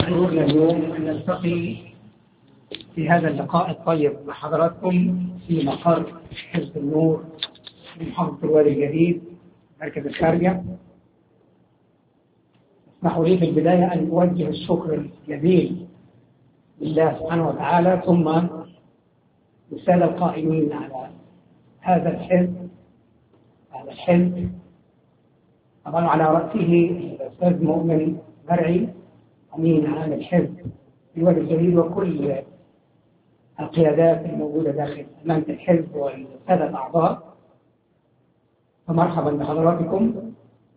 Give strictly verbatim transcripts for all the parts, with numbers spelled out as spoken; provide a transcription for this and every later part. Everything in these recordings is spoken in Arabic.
سرورنا اليوم أن نلتقي في هذا اللقاء الطيب مع حضراتكم في مقر حزب النور في محافظة الوادي الجديد مركز الخارجة. اسمحوا لي في البداية أن أوجه الشكر الجزيل لله سبحانه وتعالى ثم للسادة القائمين على هذا الحزب هذا الحزب طبعا على رأسه الأستاذ مؤمن مرعي أمين عام الحزب في الوادي الجديد وكل القيادات الموجودة داخل أمانة الحزب والسادة الأعضاء. فمرحبا بحضراتكم،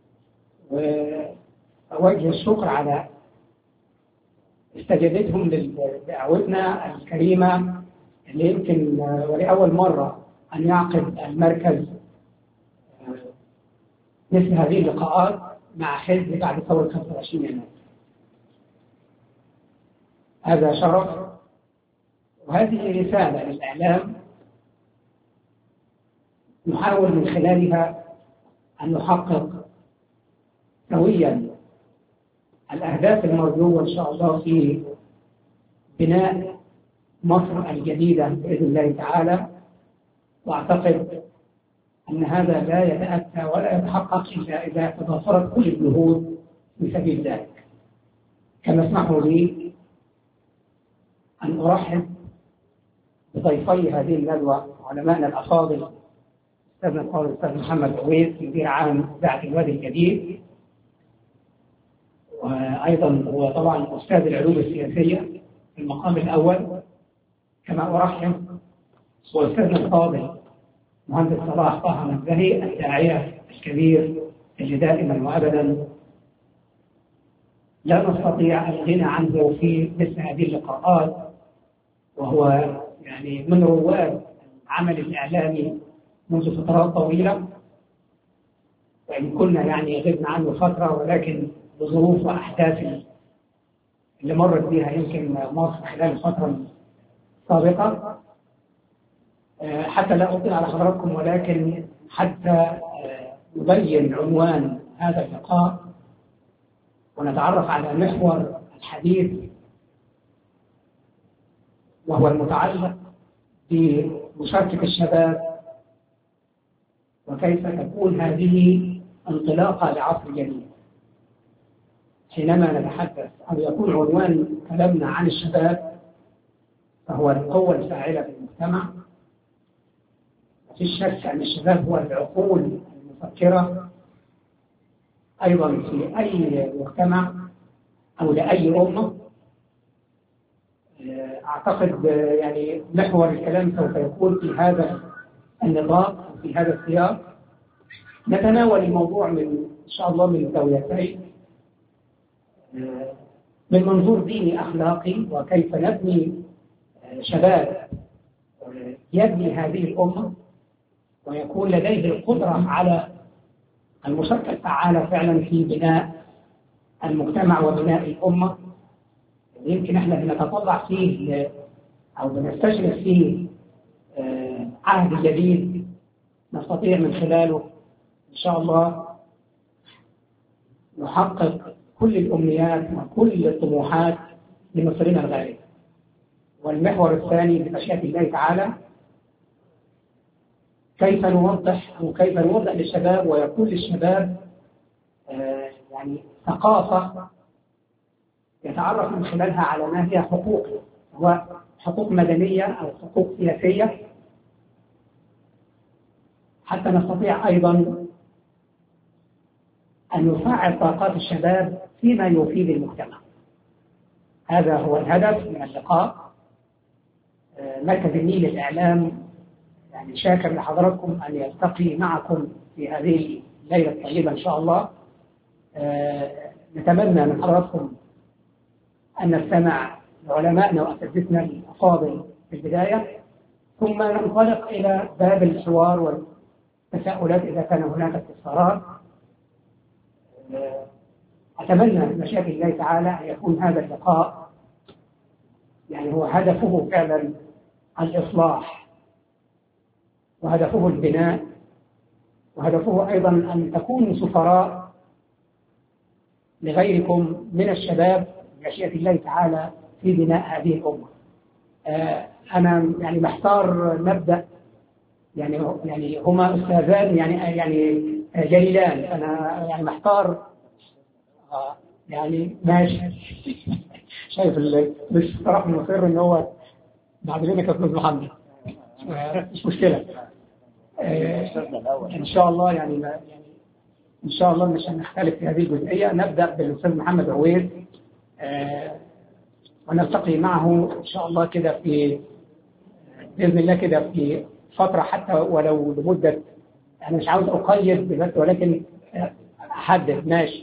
وأوجه الشكر على استجابتهم لدعوتنا الكريمة اللي يمكن ولأول مرة أن يعقد المركز مثل هذه اللقاءات مع حزب بعد ثورة خمسة وعشرين يناير. هذا شرف وهذه رسالة للإعلام نحاول من خلالها أن نحقق سويا الأهداف المرجوة إن شاء الله في بناء مصر الجديدة بإذن الله تعالى. وأعتقد أن هذا لا يتأتى ولا يتحقق إلا إذا تضافرت كل الجهود في سبيل ذلك. كما اسمحوا لي أن أرحب بضيفي هذه الندوة علماءنا الأفاضل أستاذنا القاضي الأستاذ محمد عويس مدير عام إذاعة الوادي الجديد، وأيضا هو طبعا أستاذ العلوم السياسية في المقام الأول. كما أرحب بأستاذنا الفاضل مهندس صلاح طه منزهي الداعية الكبير اللي دائما وأبدا لا نستطيع الغنى عنه في مثل هذه اللقاءات، وهو يعني من رواد العمل الإعلامي منذ فترات طويلة، وإن كنا يعني غبنا عنه فترة، ولكن بظروف وأحداث اللي مرت بها يمكن مصر خلال الفترة السابقة. حتى لا أطيل على حضراتكم، ولكن حتى نبين عنوان هذا اللقاء ونتعرف على محور الحديث، وهو المتعلق بمشاركة الشباب وكيف تكون هذه انطلاقة لعصر جديد. حينما نتحدث أو يكون عنوان كلامنا عن الشباب فهو القوة الفاعلة في المجتمع. في شك أن الشباب هو العقول المفكرة أيضا في أي مجتمع أو لأي أمة. أعتقد يعني محور الكلام سوف يكون في هذا النطاق وفي هذا السياق. نتناول الموضوع من إن شاء الله من زاويتين، من منظور ديني أخلاقي وكيف نبني شباب يبني هذه الأمة ويكون لديه القدرة على المشاركة الفعالة فعلا في بناء المجتمع وبناء الأمة. يمكن احنا بنتطلع فيه أو بنستشرف فيه عهد جديد نستطيع من خلاله إن شاء الله نحقق كل الأمنيات وكل الطموحات لمصرنا الغالية. والمحور الثاني بمشيئة الله تعالى كيف نوضح أو كيف نوضح للشباب ويكون للشباب آه يعني ثقافة يتعرف من خلالها على ما هي حقوقه، سواء حقوق مدنية أو حقوق سياسية، حتى نستطيع أيضا أن نفعل طاقات الشباب فيما يفيد المجتمع. هذا هو الهدف من اللقاء. آه مركز النيل للإعلام يعني شاكر لحضراتكم أن يلتقي معكم في هذه الليلة الطيبة إن شاء الله. آه نتمنى من حضراتكم أن نستمع لعلمائنا وأساتذتنا الأفاضل في البداية، ثم ننطلق إلى باب الحوار والتساؤلات إذا كان هناك استفسارات. آه أتمنى بمشيئة الله تعالى أن يكون هذا اللقاء يعني هو هدفه فعلا الإصلاح، وهدفه البناء، وهدفه أيضا أن تكونوا سفراء لغيركم من الشباب مشيئة الله تعالى في بناء هذه الأمة. أنا يعني محتار نبدأ، يعني يعني هما أستاذان يعني يعني جليلان، أنا يعني محتار يعني ماشي. شايف الاستراحة المصير إن هو بعد منك أستاذ محمد، مش مشكلة. إن شاء الله يعني يعني إن شاء الله مش هنختلف في هذه الجزئية. نبدأ بالأستاذ محمد عويد ونلتقي معه إن شاء الله كده في بإذن الله كده في فترة حتى ولو لمدة، أنا مش عاوز أقيد بس ولكن أحدد ماشي،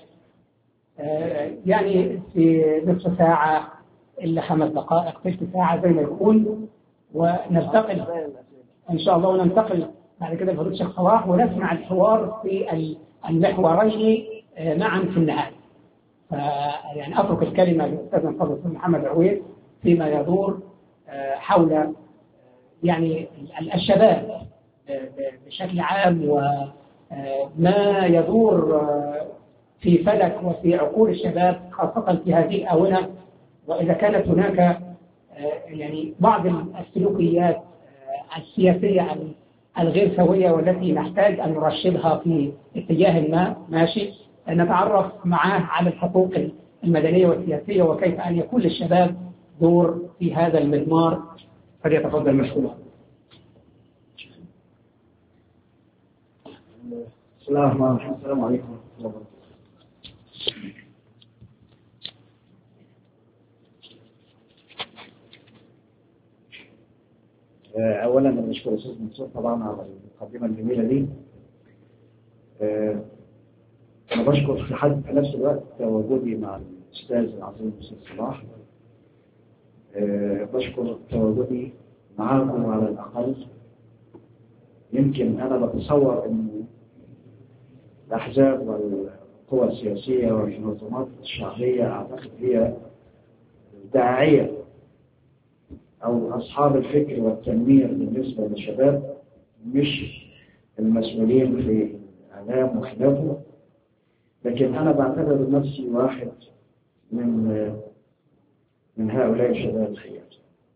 يعني في نصف ساعة إلا خمس دقائق ثلث ساعة زي ما يكون، وننتقل إن شاء الله وننتقل بعد كده لفضيلة الشيخ صلاح ونسمع الحوار في المحورين معا في النهاية. يعني أترك الكلمة للأستاذ الفاضل محمد عويد فيما يدور حول يعني الشباب بشكل عام وما يدور في فلك وفي عقول الشباب خاصة في هذه الآونة، وإذا كانت هناك يعني بعض السلوكيات السياسية الغير سوية والتي نحتاج أن نرشدها في اتجاه ما ماشي، نتعرف معاه على الحقوق المدنية والسياسية وكيف أن يكون للشباب دور في هذا المضمار. فليتفضل مشكورا. بسم الله الرحمن الرحيم. السلام عليكم ورحمة الله وبركاته. أولا أنا بشكر الأستاذ منصور طبعا على المقدمة الجميلة دي. أنا بشكر في حد في نفس الوقت تواجدي مع الأستاذ العظيم الأستاذ صلاح. بشكر تواجدي معاكم على الأقل. يمكن أنا بتصور أن الأحزاب والقوى السياسية والمنظمات الشعبية أعتقد هي داعية أو أصحاب الفكر والتنمير بالنسبة للشباب، مش المسؤولين في الإعلام وخلافه. لكن أنا بعتبر نفسي واحد من من هؤلاء الشباب الخيار.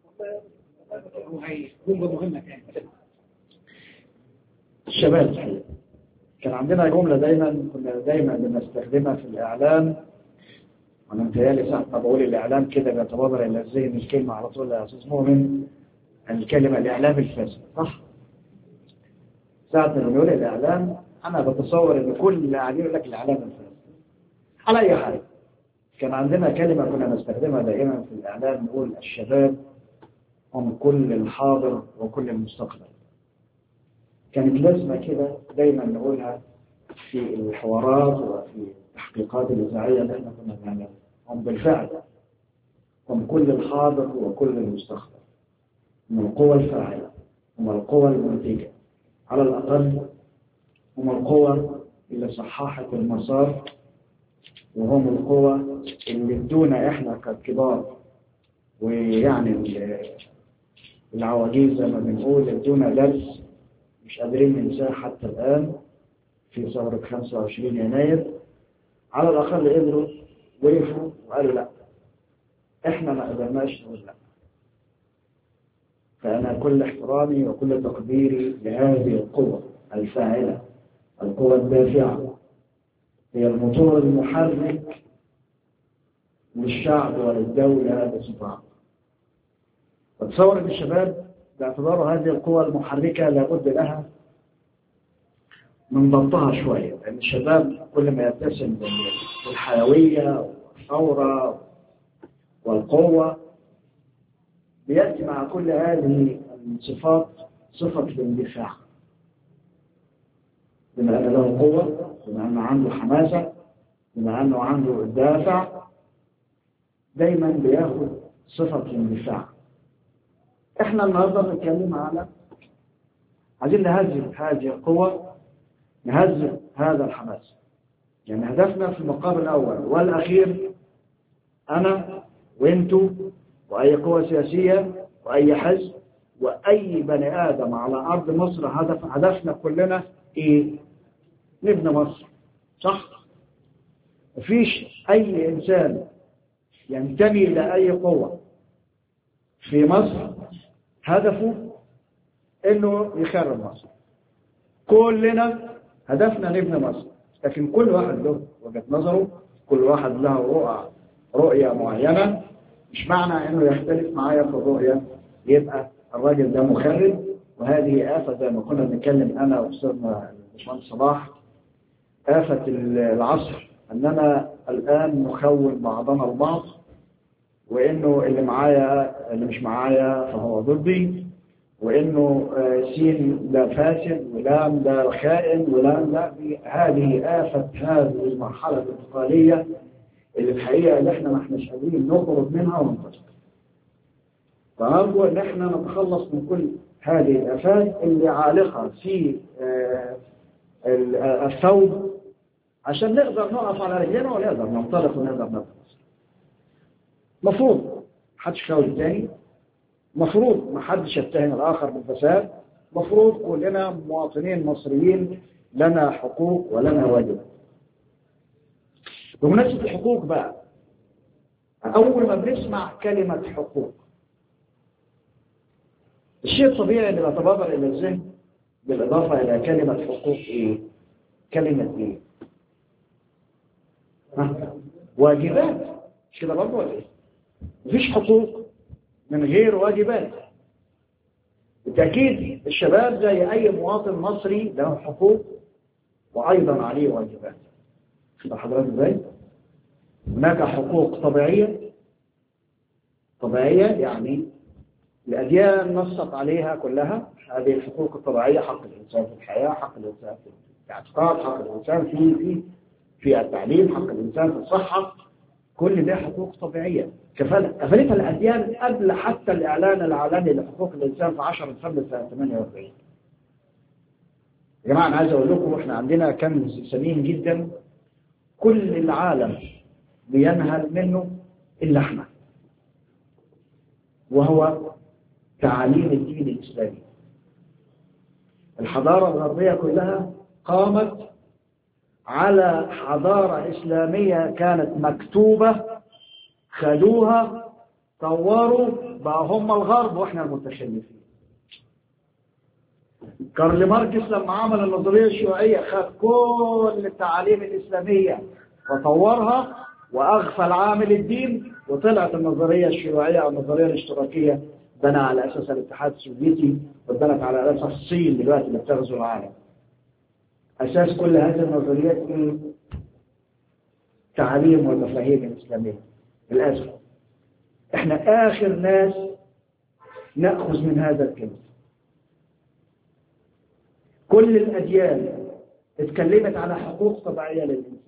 الشباب الخيار كان عندنا جملة دايما كنا دايما بنستخدمها في الإعلام، وأنا متهيألي ساعة ما بقول الإعلام كده بيتبادر إلى الذهن الكلمة على طول يا أستاذ مؤمن، الكلمة الإعلام الفاسد، صح؟ ساعة ما بنقول الإعلام أنا بتصور إن كل اللي قاعدين يقول لك الإعلام الفاسد. على أي حال كان عندنا كلمة كنا نستخدمها دائما في الإعلام، نقول الشباب هم كل الحاضر وكل المستقبل. كانت لازمة كده دايما نقولها في الحوارات وفي التحقيقات الإذاعية اللي احنا كنا بنعملها. هم بالفعل هم كل الحاضر وكل المستقبل، هم القوى الفاعلة، هم القوى المنتجة، على الأقل هم القوى اللي صححت المسار، وهم القوى اللي ادونا احنا ككبار ويعني العواجيز زي ما بنقول ادونا درس مش قادرين ننساه حتى الآن في ثورة خمسة وعشرين يناير. على الأقل قدروا وقفوا وقالوا لا، احنا ما قدرناش نقول لا. فأنا كل احترامي وكل تقديري لهذه القوة الفاعلة، القوة الدافعة، هي الموتور المحرك للشعب وللدولة بصفة. وتصور ان الشباب باعتباره هذه القوة المحركة لابد لها من ضبطها شوية، لأن الشباب كل ما يتسم بالحيوية والثورة والقوة بيأتي مع كل هذه الصفات صفة الاندفاع، بما أن له قوة، بما أنه عنده حماسة، بما أنه عنده الدافع، دايما بياخد صفة الاندفاع. احنا النهارده بنتكلم على عايزين نهذب هذه القوة، نهذب هذا الحماس. يعني هدفنا في المقام الأول والأخير أنا وإنتوا وأي قوة سياسية وأي حزب وأي بني آدم على أرض مصر، هدف هدفنا كلنا إيه؟ نبني مصر، صح؟ مفيش أي إنسان ينتمي لأي قوة في مصر هدفه إنه يخرب مصر. كلنا هدفنا نبني مصر، لكن كل واحد له وجهة نظره، كل واحد له رؤى رؤية معينة. مش معنى إنه يختلف معايا في الرؤية يبقى الراجل ده مخرب. وهذه آفة زي ما كنا بنتكلم أنا وأستاذنا الباشمهندس صلاح، آفة العصر، أننا الآن نخول بعضنا البعض، وإنه اللي معايا اللي مش معايا فهو ضدي، وإنه سين ده فاسد ولام ده خائن ولام ده. هذه آفة هذه المرحلة الانتقالية اللي الحقيقة اللي احنا ما احناش قادرين نخرج منها وننطلق. فأرجو إن احنا نتخلص من كل هذه الآفات اللي عالقة في الثوب عشان نقدر نقف على رجلنا ونقدر ننطلق ونقدر نخلص. مفروض محدش يخاوي الثاني، مفروض محدش يتهم الآخر بالفساد، مفروض كلنا مواطنين مصريين لنا حقوق ولنا واجبات. بمناسبة الحقوق بقى، أول ما بنسمع كلمة حقوق الشيء الطبيعي اللي بيتبادر إلى الذهن بالإضافة إلى كلمة حقوق إيه؟ كلمة إيه؟ ها؟ واجبات. مش كده برضه ولا إيه؟ مفيش حقوق من غير واجبات. بالتأكيد الشباب زي أي مواطن مصري له حقوق وأيضا عليه واجبات. شوف حضرتك إزاي؟ هناك حقوق طبيعية. طبيعية يعني الأديان نصت عليها كلها. هذه الحقوق الطبيعية: حق الإنسان في الحياة، حق الإنسان في الاعتقاد، حق الإنسان في في في التعليم، حق الإنسان في الصحة. كل ده حقوق طبيعية كفلتها الأديان قبل حتى الإعلان العالمي لحقوق الإنسان في عشرة ديسمبر سنة ثمانية وأربعين. يا جماعة أنا عايز أقول لكم إحنا عندنا كنز ثمين جدا كل العالم بينهل منه إلا إحنا، وهو تعاليم الدين الإسلامي. الحضارة الغربية كلها قامت على حضارة إسلامية كانت مكتوبة، خدوها طوروا بقى هم الغرب وإحنا المتخلفين. كارل ماركس لما عمل النظرية الشيوعية خد كل التعاليم الإسلامية وطورها وأغفل عامل الدين، وطلعت النظرية الشيوعية أو النظرية الاشتراكية بنى على أساس الاتحاد السوفيتي، وبنت على أساس الصين دلوقتي اللي بتغزو العالم. أساس كل هذه النظريات إيه؟ تعاليم والمفاهيم الإسلامية. للأسف إحنا آخر ناس نأخذ من هذا الكنز. كل الأديان اتكلمت على حقوق طبيعية للإنسان.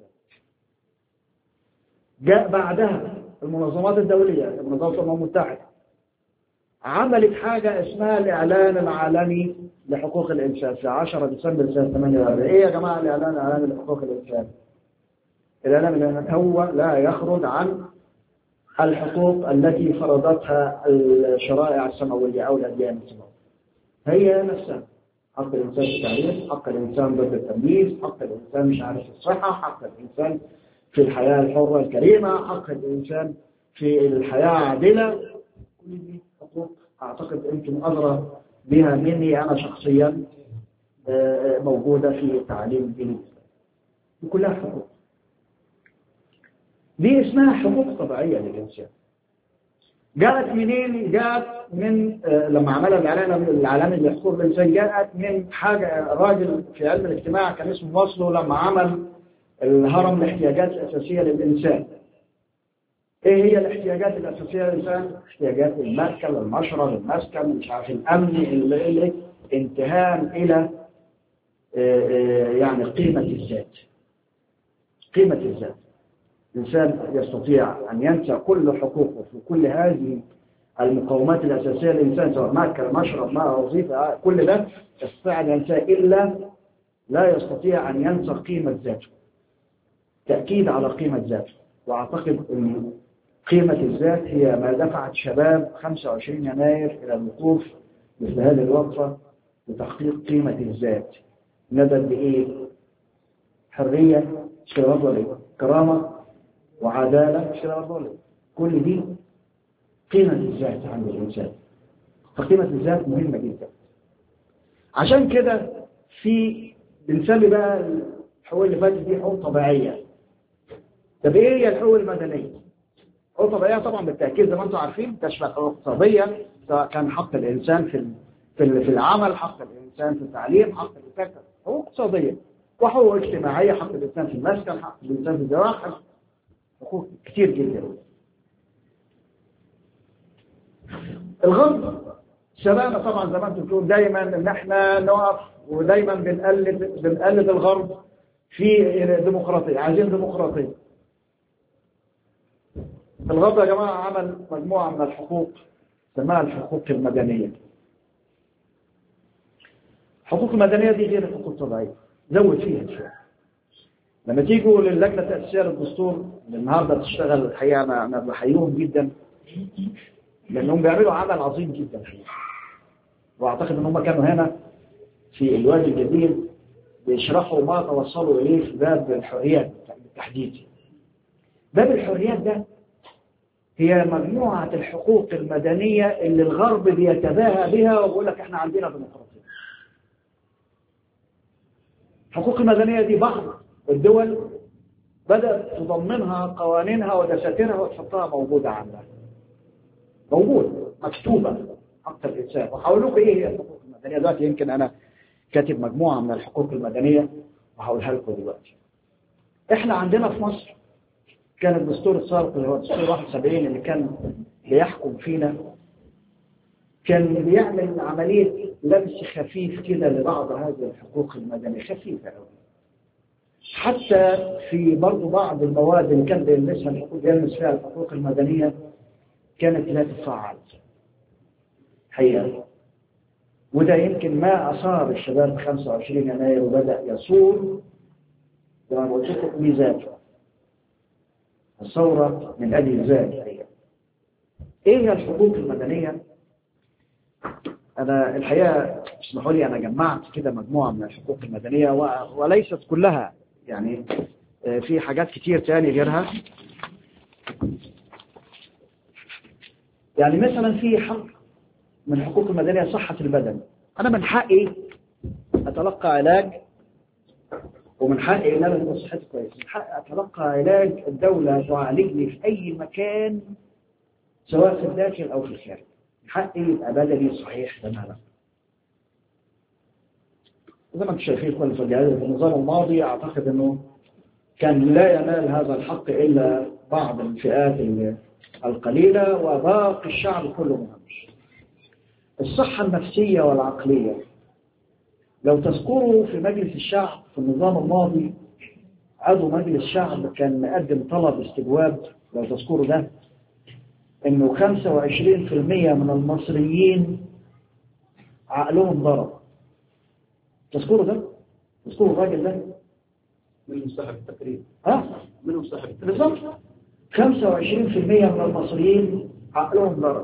جاء بعدها المنظمات الدولية، منظمة الأمم المتحدة، عملت حاجة اسمها الإعلان العالمي لحقوق الإنسان في عشرة ديسمبر سنة ثمانية وأربعين. إيه يا جماعة الإعلان العالمي لحقوق الإنسان؟ الإعلان العالمي هو لا يخرج عن الحقوق التي فرضتها الشرائع السماوية أو الأديان السماوية. هي نفسها: حق الإنسان في التعليم، حق الإنسان ضد التمييز، حق الإنسان مش عارف الصحة، حق الإنسان في الحياة الحرة الكريمة، حق الإنسان في الحياة عادلة. كل دي حقوق أعتقد أنتم أدرى بها مني أنا شخصيا، موجودة في التعليم الديني. وكلها حقوق. دي اسمها حقوق طبيعية للإنسان. جاءت منين؟ جاءت من لما عمل الإعلان العالمي لحقوق الإنسان، جاءت من حاجة راجل في علم الاجتماع كان اسمه ماسلو لما عمل الهرم الاحتياجات الأساسية للإنسان. إيه هي الاحتياجات الأساسية للإنسان؟ احتياجات المأكل، المشرب، المسكن، مش عارف الأمن، اللي انتهاء إلى يعني قيمة الذات. قيمة الذات. الإنسان يستطيع أن ينسى كل حقوقه في كل هذه المقومات الأساسية للإنسان، سواء مأكل، مشرب، ما وظيفة، كل ده يستطيع أن ينسى، إلا لا يستطيع أن ينسى قيمة ذاته. تأكيد على قيمة ذاته. وأعتقد أن قيمة الذات هي ما دفعت شباب خمسة وعشرين يناير إلى الوقوف مثل هذه الوقفة لتحقيق قيمة الذات. ندى بإيه؟ حرية، كرامة، وعدالة، كل دي قيمة الذات عند الإنسان. فقيمة الذات مهمة جدا. عشان كده في بنسمي بقى الحقوق اللي فاتت دي حقوق طبيعية. طب ايه هي الحقوق المدنية؟ حقوق طبيعية طبعا بالتأكيد زي ما انتم عارفين تشمل حقوق اقتصادية، سواء كان حق الإنسان في في في العمل، حق الإنسان في التعليم، حق الإنسان حقوق اقتصادية، وحقوق اجتماعية، حق الإنسان في المسكن، حق الإنسان في الزواج، حقوق كتير جدا. الغرب شبابنا طبعا زي ما انتم بتقولوا دايما ان احنا نقف ودايما بنقلد بنقلد الغرب في ديمقراطيه، عايزين ديمقراطيه. الغرب يا جماعه عمل مجموعه من الحقوق سماها الحقوق المدنيه. الحقوق المدنيه دي غير الحقوق الطبيعيه، زود فيها شويه. لما تيجوا للجنه التاسيسيه للدستور اللي النهارده بتشتغل، الحقيقه انا انا بحييهم جدا لانهم بيعملوا عمل عظيم جدا الحقيقه. واعتقد ان هم كانوا هنا في الوادي الجديد بيشرحوا ما توصلوا اليه في باب الحريات بالتحديد. باب الحريات ده هي مجموعه الحقوق المدنيه اللي الغرب بيتباهى بها وبيقول لك احنا عندنا ديمقراطيه. الحقوق المدنيه دي بعض الدول بدات تضمنها قوانينها ودساتيرها وتحطها موجوده عندها. موجود مكتوبه حق الإنسان. وهقول لكم إيه هي الحقوق المدنية دلوقتي. يمكن أنا كاتب مجموعة من الحقوق المدنية وهقولها لكم دلوقتي. إحنا عندنا في مصر كان الدستور السابق اللي هو الدستور واحد وسبعين اللي كان بيحكم فينا كان بيعمل عملية لمس خفيف كده لبعض هذه الحقوق المدنية، خفيفة قوي. حتى في برضه بعض المواد اللي كان بيلمسها الحقوق يلمس فيها الحقوق المدنية كانت لا تفعل حقيقة. وده يمكن ما أثار الشباب خمسة وعشرين يناير وبدأ يصور زي ما قلت لكم ميزاته. الثورة من أجل ذلك. إيه هي الحقوق المدنية؟ أنا الحقيقة اسمحوا لي أنا جمعت كده مجموعة من الحقوق المدنية وليست كلها، يعني في حاجات كتير تاني غيرها. يعني مثلا في حق من الحقوق المدنية صحة البدن. أنا من حقي أتلقى علاج، ومن حقي إن أنا تبقى صحتي كويسة. من حقي أتلقى علاج الدولة تعالجني في أي مكان سواء في الداخل أو في الخارج. من حقي يبقى بدني صحيح تماما. زي ما انتم شايفين كل في النظام الماضي أعتقد أنه كان لا ينال هذا الحق إلا بعض الفئات القليلة وباقي الشعب كله مهمش. الصحة النفسية والعقلية، لو تذكروا في مجلس الشعب في النظام الماضي عضو مجلس الشعب كان مقدم طلب استجواب، لو تذكروا ده، انه خمسة وعشرين بالمئة من المصريين عقلهم ضرب. تذكروا ده؟ تذكروا الراجل ده؟ من صاحب التقرير. ها؟ من صاحب التقرير. بالضبط. خمسة وعشرين بالمئة من المصريين عقلهم ضرب.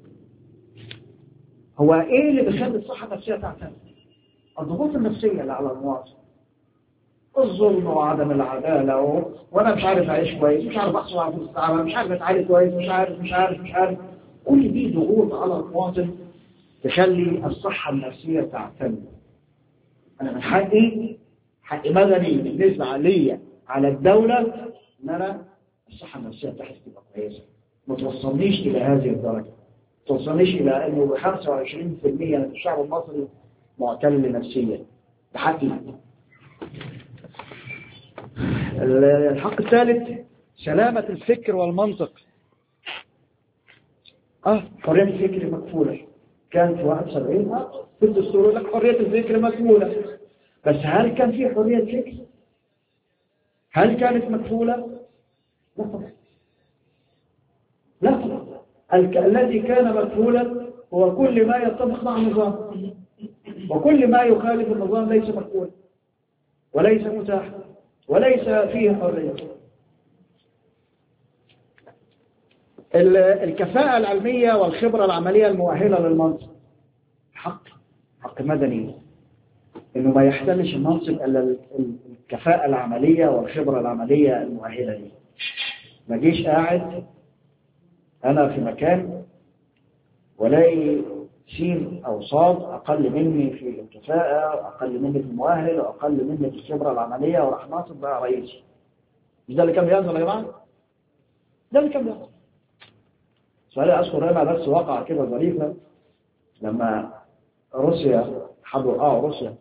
هو ايه اللي بيخلي الصحة النفسية تعتمد؟ الضغوط النفسية اللي على المواطن. الظلم وعدم العدالة و... وانا مش عارف اعيش كويس، مش عارف احصل على فلوس العمل، مش عارف اتعالج كويس، مش عارف مش عارف مش عارف كل دي ضغوط على المواطن تخلي الصحة النفسية تعتمد. انا من حقي حق مدني بالنسبة ليا على الدولة ان انا الصحة النفسية بتاعتي تبقى كويسة. ما توصلنيش الى هذه الدرجة. ما توصلنيش الى انه خمسة وعشرين بالمئة من الشعب المصري معتل نفسيا. ده حقي. الحق الثالث سلامة الفكر والمنطق. اه حرية الفكر مكفولة. كان في واحد وسبعين اه في الدستور يقول لك حرية الفكر مكفولة. بس هل كان في حرية فكر؟ هل كانت مكفولة؟ لا طبعا. لا طبعا. الذي كان مكفولا هو كل ما يتفق مع النظام، وكل ما يخالف النظام ليس مكفولا وليس متاحا وليس فيه حرية. الكفاءة العلمية والخبرة العملية المؤهلة للمنصب حق حق مدني، انه ما يحتلش المنصب الا الكفاءة العملية والخبرة العملية المؤهلة ليه. ما جيش قاعد أنا في مكان ولاقي سين أو صاد أقل مني في الكفاءة وأقل مني في المؤهل وأقل مني في الخبرة العملية وراح ناصب بقى رئيسي. مش ده اللي كان بيحصل يا جماعة؟ ده اللي كان بيحصل. سؤالي أذكر هنا بس وقع كده ظريفة لما روسيا حبوا اه روسيا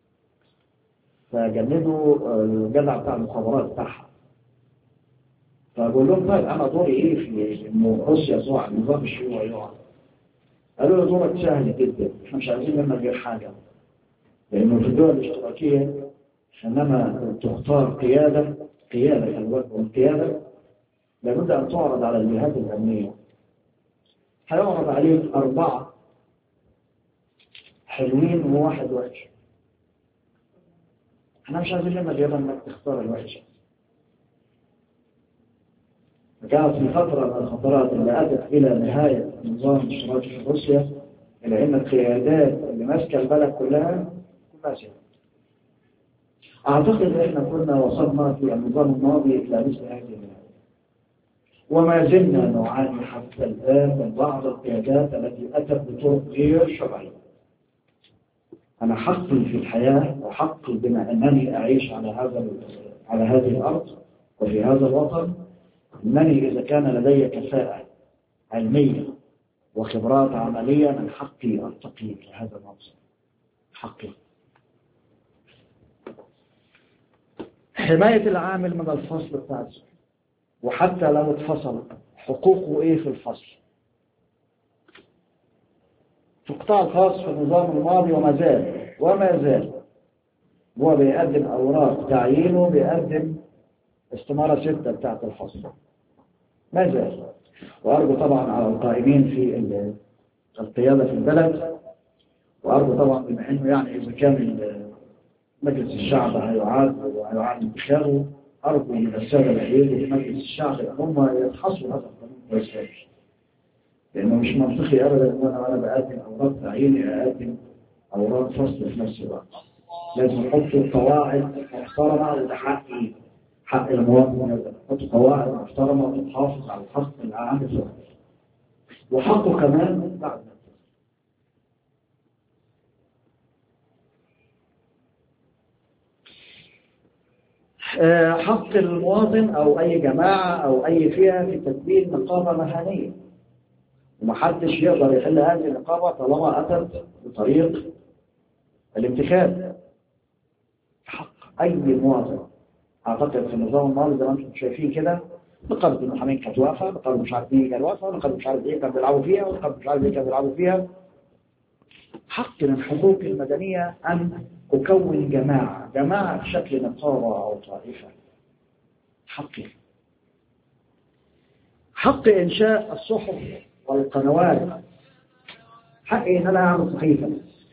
فجندوا الجدع بتاع المخابرات بتاعها. فقول لهم طيب أنا دوري إيه في إنه روسيا تقع النظام الشيوعي يقع؟ قالوا له دورك سهل جدا، احنا مش عايزين منك غير حاجة، لأنه في الدول الاشتراكية حينما تختار قيادة قيادة الوقت والقيادة لابد أن تعرض على الجهات الأمنية. هيعرض عليك أربعة حلوين وواحد وحش. احنا مش عايزين منك غير انك تختار الوحش. كانت في فترة من الفترات اللي أدت إلى نهاية النظام الاشتراكي في روسيا إلى أن القيادات اللي ماسكة البلد كلها كلها سيئة. أعتقد أن احنا كنا وصلنا في النظام الماضي إلى مثل هذه النهاية، وما زلنا نعاني حتى الآن من بعض القيادات التي أتت بطرق غير شرعية. أنا حقي في الحياة وحقي بما أنني أعيش على هذا على هذه الأرض وفي هذا الوطن، أنني إذا كان لدي كفاءة علمية وخبرات عملية من حقي أرتقي في هذا المنصب. حقي. حماية العامل من الفصل بتاعه، وحتى لو اتفصل حقوقه إيه في الفصل. في القطاع الخاص في النظام الماضي وما زال وما زال هو بيقدم أوراق تعيينه، بيقدم استمارة ستة بتاعت الفصل ما زال. وأرجو طبعا على القائمين في القيادة في البلد، وأرجو طبعا بما أنه يعني إذا كان مجلس الشعب هيعاد وهيعاد انتخابه، أرجو من السادة الأيدي في مجلس الشعب أن هم يتحصلوا هذا القانون كويس، لأنه مش منطقي أبدا أن أنا وأنا بقدم أوراق تعييني أقدم أوراق فصل في نفس الوقت. لازم نحط قواعد محترمة، وده حقي حق المواطن هذا، نحط قواعد محترمة وتحافظ على الحق العام الوطني وحقه كمان بعد. حق المواطن أو أي جماعة أو أي فئة في تكوين نقابة مهنية، ومحدش يقدر يحل هذه النقابة طالما أتت بطريق الانتخاب. حق أي مواطن. أعتقد في النظام الماضي زي ما أنتم شايفين كده، نقابة المحامين كانت واقفة، نقابة مش عارف مين كانت واقفة، نقابة مش عارف إيه كانوا بيلعبوا فيها، ونقابة مش عارف إيه كانوا بيلعبوا فيها. حق من حقوق المدنية أن أكون جماعة، جماعة بشكل نقابة أو طائفة. حقي. حق إنشاء الصحف والقنوات. حقي إن أنا أعمل صحيفة،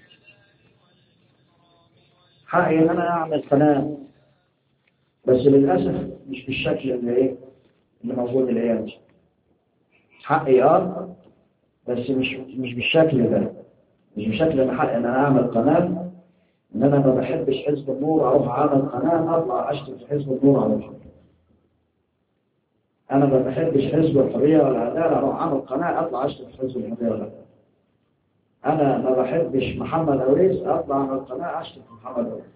حقي إن أنا أعمل قناة، بس للأسف مش بالشكل اللي إيه اللي موجود الأيام دي. حقي آه بس مش مش بالشكل ده، مش بالشكل اللي حقي إن أنا أعمل قناة، إن أنا ما بحبش حزب النور أروح أعمل قناة أطلع أشتم في حزب النور على طول. أنا ما بحبش حزب الحرية والعدالة أروح أعمل قناة أطلع أشتم في حزب الحرية والعدالة. أنا ما بحبش محمد أوريس أطلع أعمل قناة أشتم في محمد أوريس.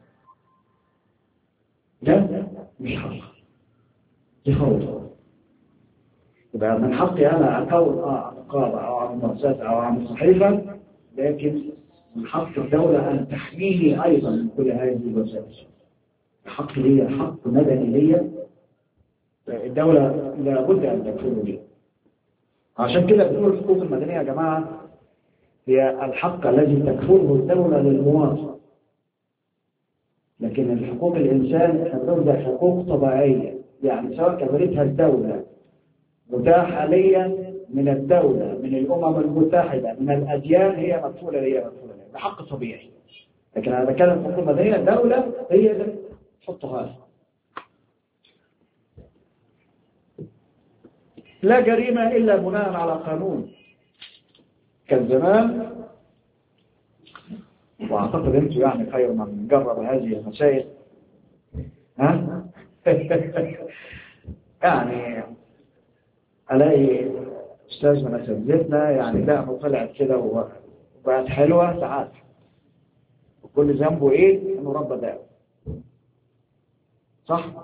ده مش حق، دي فوضى. يبقى من حقي أنا أكون آه نقابة أو أعمل مؤسسة أو أعمل صحيفة، لكن من حق الدولة أن تحميني أيضا من كل هذه الوسائل. حق لي، حق مدني لي، الدولة لابد أن تكون لي. عشان كده بنقول الحقوق المدنية يا جماعة هي الحق الذي تكفله الدولة للمواطن. لكن الحقوق الإنسان احنا بنقول ده حقوق طبيعية، يعني سواء كفلتها الدولة متاحة ليا من الدولة، من الأمم المتحدة، من الأديان، هي مكفولة ليا مكفولة ليا، ده حق طبيعي. لكن أنا بتكلم حقوق مدنية، الدولة هي اللي تحطها لي. لا جريمة إلا بناء على قانون. كان زمان، وأعتقد أنتم يعني خير من جرب هذه المسائل، ها؟ يعني ألاقي أستاذ من أساتذتنا يعني لا طلعت كده وبقت حلوة ساعات، وكل ذنبه إيه؟ إنه رب داء. صح؟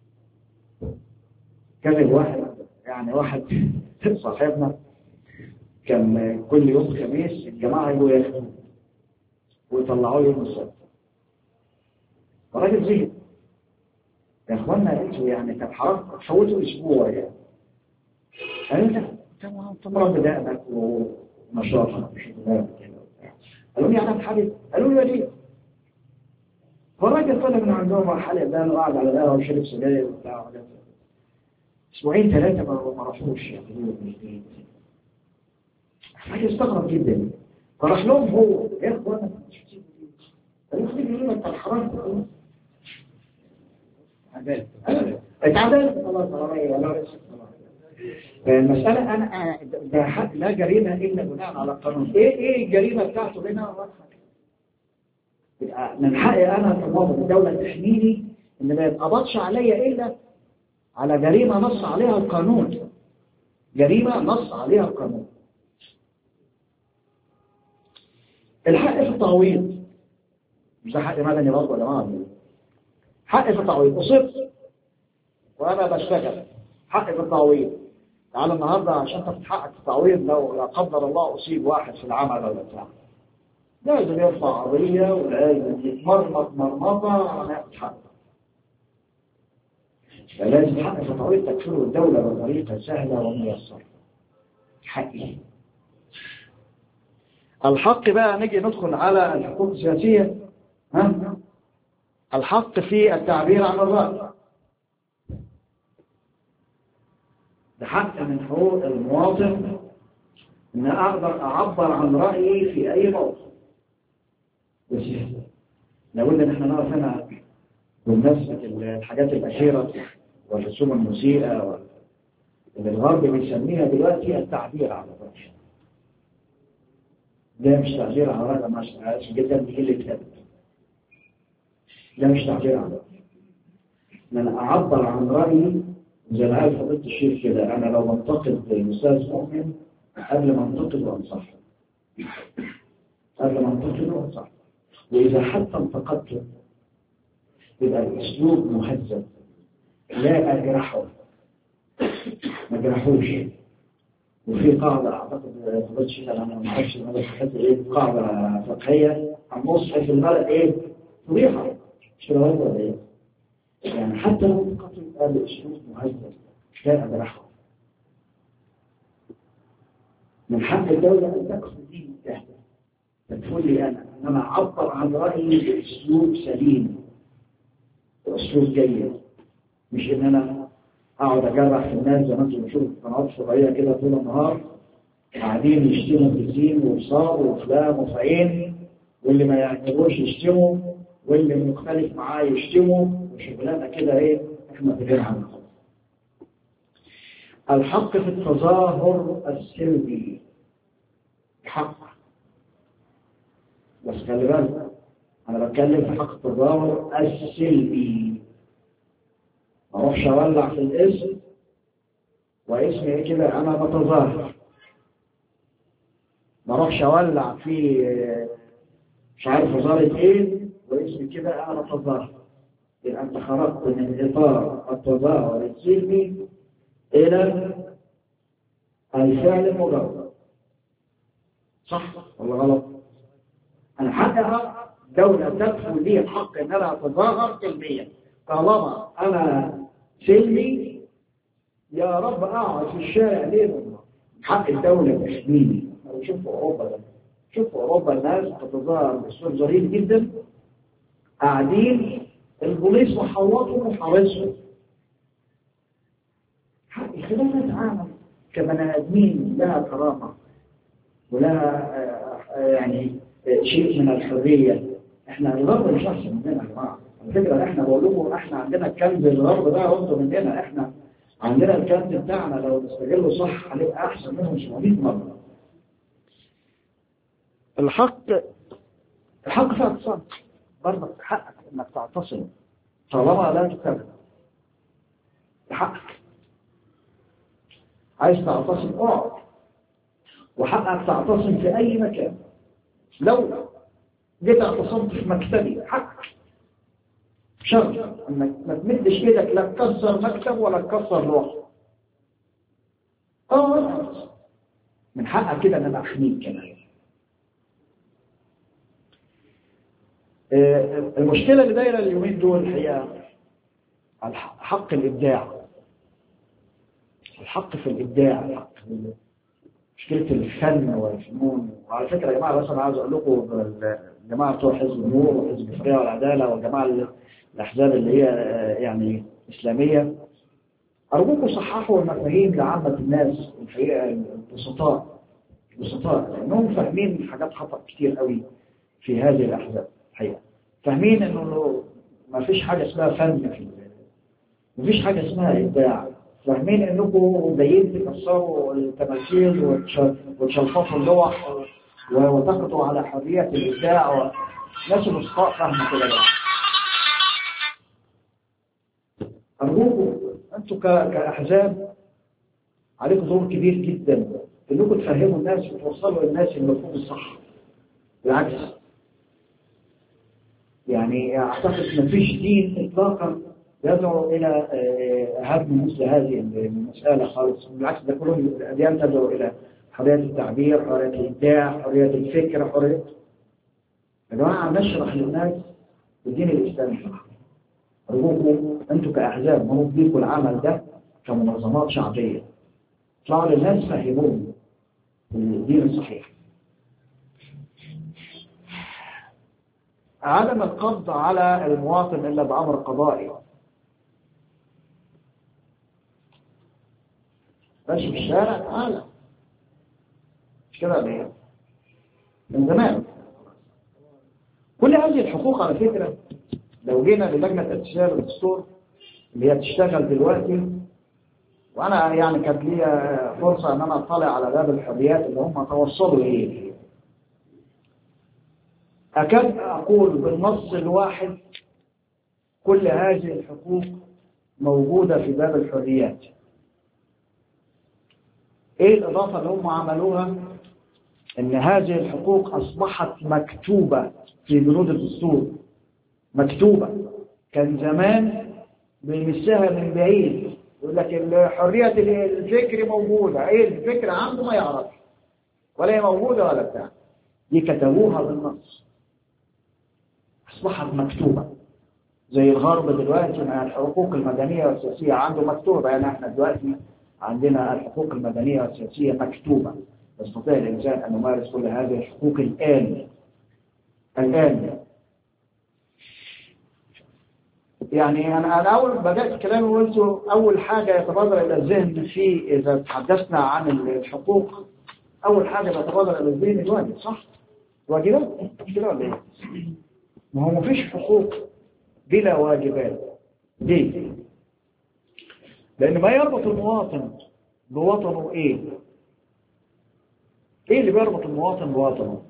كان واحد يعني واحد صاحبنا كان كل يوم خميس الجماعة يجوا ياخدوا ويطلعوه يوم السبت. الراجل زهق يا اخوانا، انتوا يعني كان حرام حوتوا اسبوع يعني. قال لي طب رب دقنك ونشاطك وشغلانك كده وبتاع. قالوا لي انا بحالي، قالوا لي ليه؟ فالراجل طلع من عندهم حالق ده وقعد على القهوه وشرب سجاير وبتاع. اسبوعين ثلاثه ما راحوش ياخدوه من البيت. حاجه استغرب جدا. فراح لهم هو يا اخوانا قالوا لي انت حرام اتعدلت خلاص على المسألة. أنا ده حق لا جريمة إلا بناء على القانون. إيه إيه الجريمة بتاعته هنا؟ من حقي أنا كمواطن الدولة تحميني إن ما يتقبضش عليا إلا على جريمة نص عليها القانون. جريمة نص عليها القانون. الحق في التعويض مش ده حق مدني برضه يا جماعة. حق في التعويض. أصبت وأنا بشتغل حق في التعويض. تعال النهارده عشان تاخد حقك في التعويض لو لا قدر الله أصيب واحد في العمل ولا بتاع، لازم يرفع قضية ولازم يتمرمط مرمطة عشان ياخد حقه. فلازم حق في التعويض تكفله الدولة بطريقة سهلة وميسرة. حقي. الحق بقى نيجي ندخل على الحقوق السياسية. ها؟ الحق في التعبير عن الرأي. ده حق من حقوق المواطن ان اقدر اعبر عن رأيي في اي موقف. بس لو قلنا ان احنا نقف هنا بمناسبة الحاجات الاخيرة والرسوم المسيئة اللي الغرب بيسميها دلوقتي التعبير عن الرأي. ده مش تعبير عن الرأي، مش جدا بكل كتاب. ده مش تعبير عن الرأي. ان انا اعبر عن رأيي زي ما قال فضيلة الشيخ كده، أنا لو بنتقد الأستاذ مؤمن قبل ما انتقد وأنصحه. قبل ما انتقد وأنصحه. وإذا حتى انتقدته يبقى الأسلوب مهذب، لا أجرحه، ما جرحوش. وفي قاعدة أعتقد فضيلة الشيخ أنا ما أعرفش ماذا حكيت إيه، قاعدة فقهية عن مصحف الملأ إيه؟ فضيحة. مش كده ولا إيه؟ يعني حتى لو انتقدته يبقى الأسلوب مهذب، لا أجرحه. من حق الدولة أن تكفل لي متهدى، تكفل لي أنا أن أنا أعبر عن رأيي بأسلوب سليم وأسلوب جيد، مش إن أنا أقعد أجرح في الناس زي ما أنتم بتشوفوا في قنوات فضائية كده طول النهار قاعدين يشتموا في سين وبصار وفلان وفعين، واللي ما يعجبوش يشتموا واللي مختلف معاه يشتموا، وشغلانة كده إيه إحنا بغير عنها. الحق في التظاهر السلبي حق، بس خلي بالك أنا بتكلم في حق التظاهر السلبي. ما اروحش أولع في الاسم واسمي إيه كده أنا بتظاهر. ما اروحش أولع في مش عارف وزارة إيه واسمي كده أنا بتظاهر. يبقى أنت خرجت من إطار التظاهر السلبي إلى الفعل المجرد. صح ولا غلط؟ أنا حقها دولة تكفل لي الحق إن أنا أتظاهر سلميا. طالما أنا سلمي يا رب أقعد في الشارع ليه والله. حق الدولة تحميني. شوفوا أوروبا ده، شوفوا أوروبا الناس تتظاهر بأسلوب ظريف جدا، قاعدين البوليس محوطهم وحارسهم. خلينا نتعامل كبني آدمين لها كرامة ولها يعني شيء من الحرية. احنا الغرب مش احسن مننا يا جماعة. على فكرة احنا بقول لكم احنا عندنا الكنز الغرب ده برضه مننا. احنا عندنا الكنز بتاعنا لو نستغله صح هنبقى احسن منهم سبعمية مرة. الحق الحق في اعتصام برضه حقك انك تعتصم طالما لا تكذب. حقك. عايز تعتصم اقعد وحقك تعتصم في أي مكان. لو جيت اعتصمت في مكتبي حقك شرط انك ما تمدش ايدك لا تكسر مكتب ولا تكسر لوحه. اه من حقك كده ان انا احميك كمان. آه المشكله اللي دايره اليومين دول هي حق الابداع. الحق في الابداع، الحق في مشكله الفن والفنون. وعلى فكره يا جماعه بس انا عايز اقول لكم الجماعه بتوع حزب النور وحزب الحريه والعداله والجماعه الاحزاب اللي هي يعني اسلاميه، ارجوكم صححوا المفاهيم لعامه الناس الحقيقه البسطاء البسطاء لانهم فاهمين حاجات خطا كتير قوي في هذه الاحزاب. الحقيقه فاهمين انه ما فيش حاجه اسمها فن، في ما فيش حاجه اسمها ابداع. فاهمين انكم جايين تكسروا التماثيل وتشلفطوا اللوح وتقضوا على حريه الابداع. ناس البسطاء فاهمه كده. ارجوكم انتوا كاحزاب عليكم دور كبير جدا انكم تفهموا الناس وتوصلوا للناس المفهوم الصح. بالعكس يعني اعتقد ما فيش دين اطلاقا يدعو الى هدم مثل هذه المساله خالص. بالعكس ده كل الاديان تدعو الى حريه التعبير، حريه الابداع، حريه الفكر، حريه. يا جماعه نشرح للناس الدين الاسلامي. ارجوكم انتوا كاحزاب منوط بيكم العمل ده كمنظمات شعبيه. اطلعوا للناس فهموهم الدين الصحيح. عدم القبض على المواطن الا بامر قضائي. ماشي في الشارع تعالى مش كده ليه؟ من زمان كل هذه الحقوق على فكره لو جينا للجنه التشريع للدستور اللي هي بتشتغل دلوقتي، وانا يعني كانت لي فرصه ان انا اطلع على باب الحريات اللي هم توصلوا ايه. اكاد اقول بالنص الواحد كل هذه الحقوق موجوده في باب الحريات. ايه الاضافه اللي هم عملوها؟ ان هذه الحقوق اصبحت مكتوبه في بنود الدستور. مكتوبه. كان زمان بيمسها من بعيد يقول لك حريه الفكر موجوده، ايه الفكر عنده ما يعرفش ولا هي موجوده ولا بتاع. دي كتبوها بالنص اصبحت مكتوبه. زي الغرب دلوقتي مع الحقوق المدنيه والسياسيه عنده مكتوبه. يعني احنا دلوقتي عندنا الحقوق المدنيه والسياسيه مكتوبه. يستطيع الانسان ان يمارس كل هذه الحقوق الان. الان يعني انا انا اول بدات كلامي قلت اول حاجه يتبادر الى الذهن في اذا تحدثنا عن الحقوق اول حاجه تتبادر الى الذهن الواجب. صح؟ واجبات مش كده ولا ايه؟ ما هو مفيش حقوق بلا واجبات. ليه؟ لان ما يربط المواطن بوطنه ايه؟ ايه اللي بيربط المواطن بوطنه؟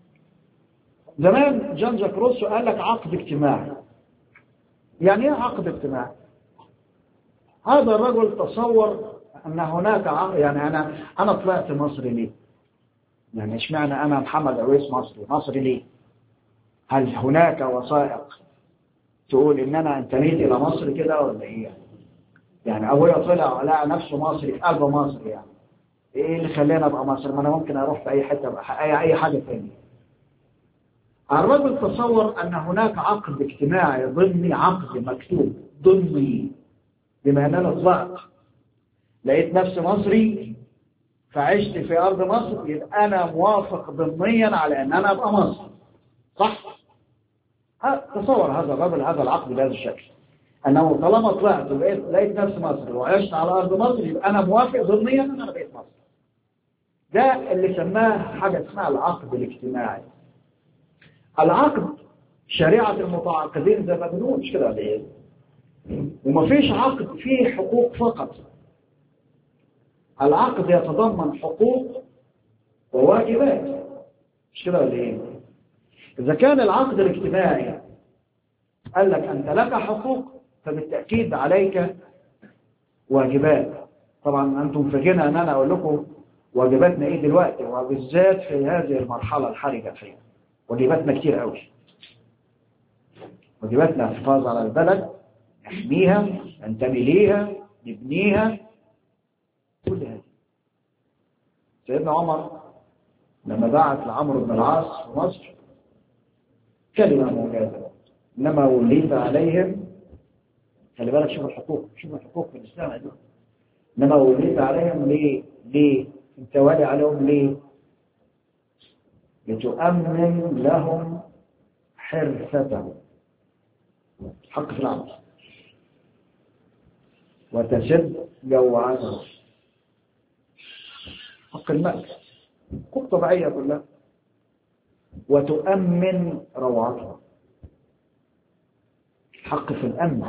زمان جان جاك روسو قال لك عقد اجتماعي. يعني ايه عقد اجتماعي؟ هذا الرجل تصور ان هناك عقد. يعني انا انا طلعت مصري ليه؟ يعني اشمعنى انا محمد عويس مصري؟ مصري ليه؟ هل هناك وثائق تقول ان انا انتميت الى مصر كده ولا ايه؟ يعني ابويا طلع لقى نفسه مصري في قلب مصر. يعني ايه اللي خلاني ابقى مصري؟ ما انا ممكن اروح في اي حته اي اي حاجه ثانيه. الرجل تصور ان هناك عقد اجتماعي ضمني، عقد مكتوب ضمني. بما ان انا طلعت لقيت نفسي مصري فعشت في ارض مصر يبقى انا موافق ضمنيا على ان انا ابقى مصري. صح؟ تصور هذا الرجل هذا العقد بهذا الشكل، انه طالما طلعت ولقيت لقيت نفسي مصري وعشت على ارض مصر يبقى انا موافق ضمنيا ان انا بقيت مصري. ده اللي سماه حاجه اسمها العقد الاجتماعي. العقد شريعه المتعاقدين زي ما بنقول مش كده ولا ايه؟ ومفيش عقد فيه حقوق فقط. العقد يتضمن حقوق وواجبات مش كده ولا ايه؟ إذا كان العقد الاجتماعي قال لك أنت لك حقوق فبالتأكيد عليك واجبات. طبعا أنتم فاكرين أن أنا أقول لكم واجباتنا ايه دلوقتي، وبالذات في هذه المرحلة الحرجة فيها؟ واجباتنا كتير قوي. واجباتنا الحفاظ على البلد، نحميها، ننتمي ليها، نبنيها، كل هذه. سيدنا عمر لما بعت لعمرو بن العاص في مصر كلمة موجزة: إنما وليت عليهم، خلي بالك شوف الحقوق، شوف الحقوق في الإسلام دي. إنما وليت عليهم ليه؟ ليه؟ أنت والي عليهم ليه؟ لتؤمن لهم حرفتهم، حق في العمل، وتسد جوعانهم، حق المأكل، حقوق طبيعية كلها، وتؤمن روعتهم، حق في الأمن.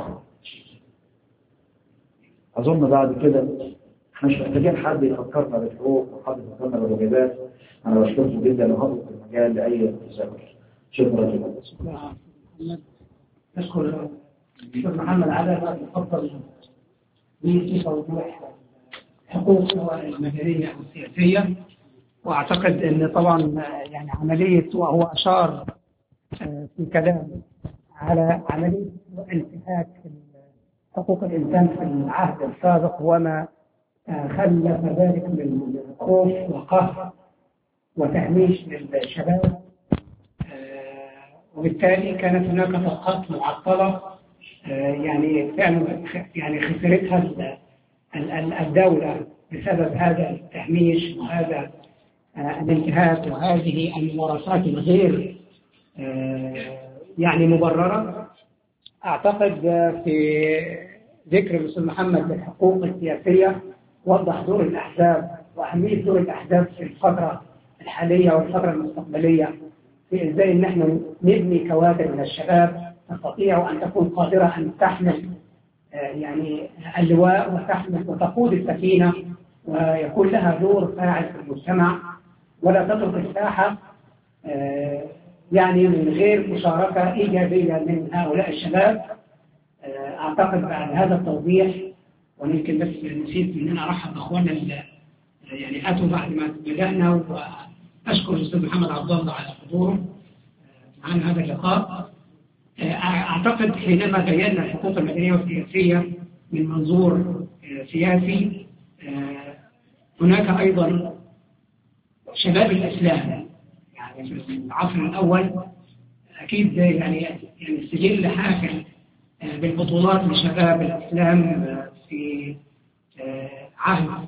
أظن بعد كده احنا مش محتاجين حد يفكرنا بالحقوق وحد يفكرنا بالواجبات. أنا بشكركم جدا وهضرب المجال لأي تساؤل. شكرا لكم. شكرا محمد. نشكر الدكتور محمد على ما تفضل به توضيح حقوق المدنية والسياسية. وأعتقد أن طبعا يعني عملية، وهو أشار في كلام على عملية انتهاك حقوق الإنسان في العهد السابق وما خلف ذلك من خوف وقهر وتهميش للشباب، وبالتالي كانت هناك طاقات معطلة يعني فعلا يعني خسرتها الدولة بسبب هذا التهميش وهذا الانتهاك وهذه الممارسات الغير يعني مبررة. أعتقد في ذكر الأستاذ محمد للحقوق السياسية وضح دور الأحزاب وأهمية دور الأحزاب في الفترة الحالية والفترة المستقبلية في إزاي إن احنا نبني كوادر من الشباب تستطيع أن تكون قادرة أن تحمل يعني اللواء وتحمل وتقود السفينة ويكون لها دور فاعل في المجتمع، ولا تترك الساحة يعني من غير مشاركة إيجابية من هؤلاء الشباب. أعتقد بعد هذا التوضيح، ويمكن بس نسيت إن أنا أرحب بأخواننا اللي يعني أتوا بعد ما بدأنا، وأشكر الأستاذ محمد عبد الله على حضوره معنا هذا اللقاء. أعتقد حينما بينا الحقوق المدنية والسياسية من منظور سياسي، هناك أيضا شباب الإسلام يعني في العصر الأول أكيد يعني يعني السجل حافل بالبطولات لشباب الإسلام في عهد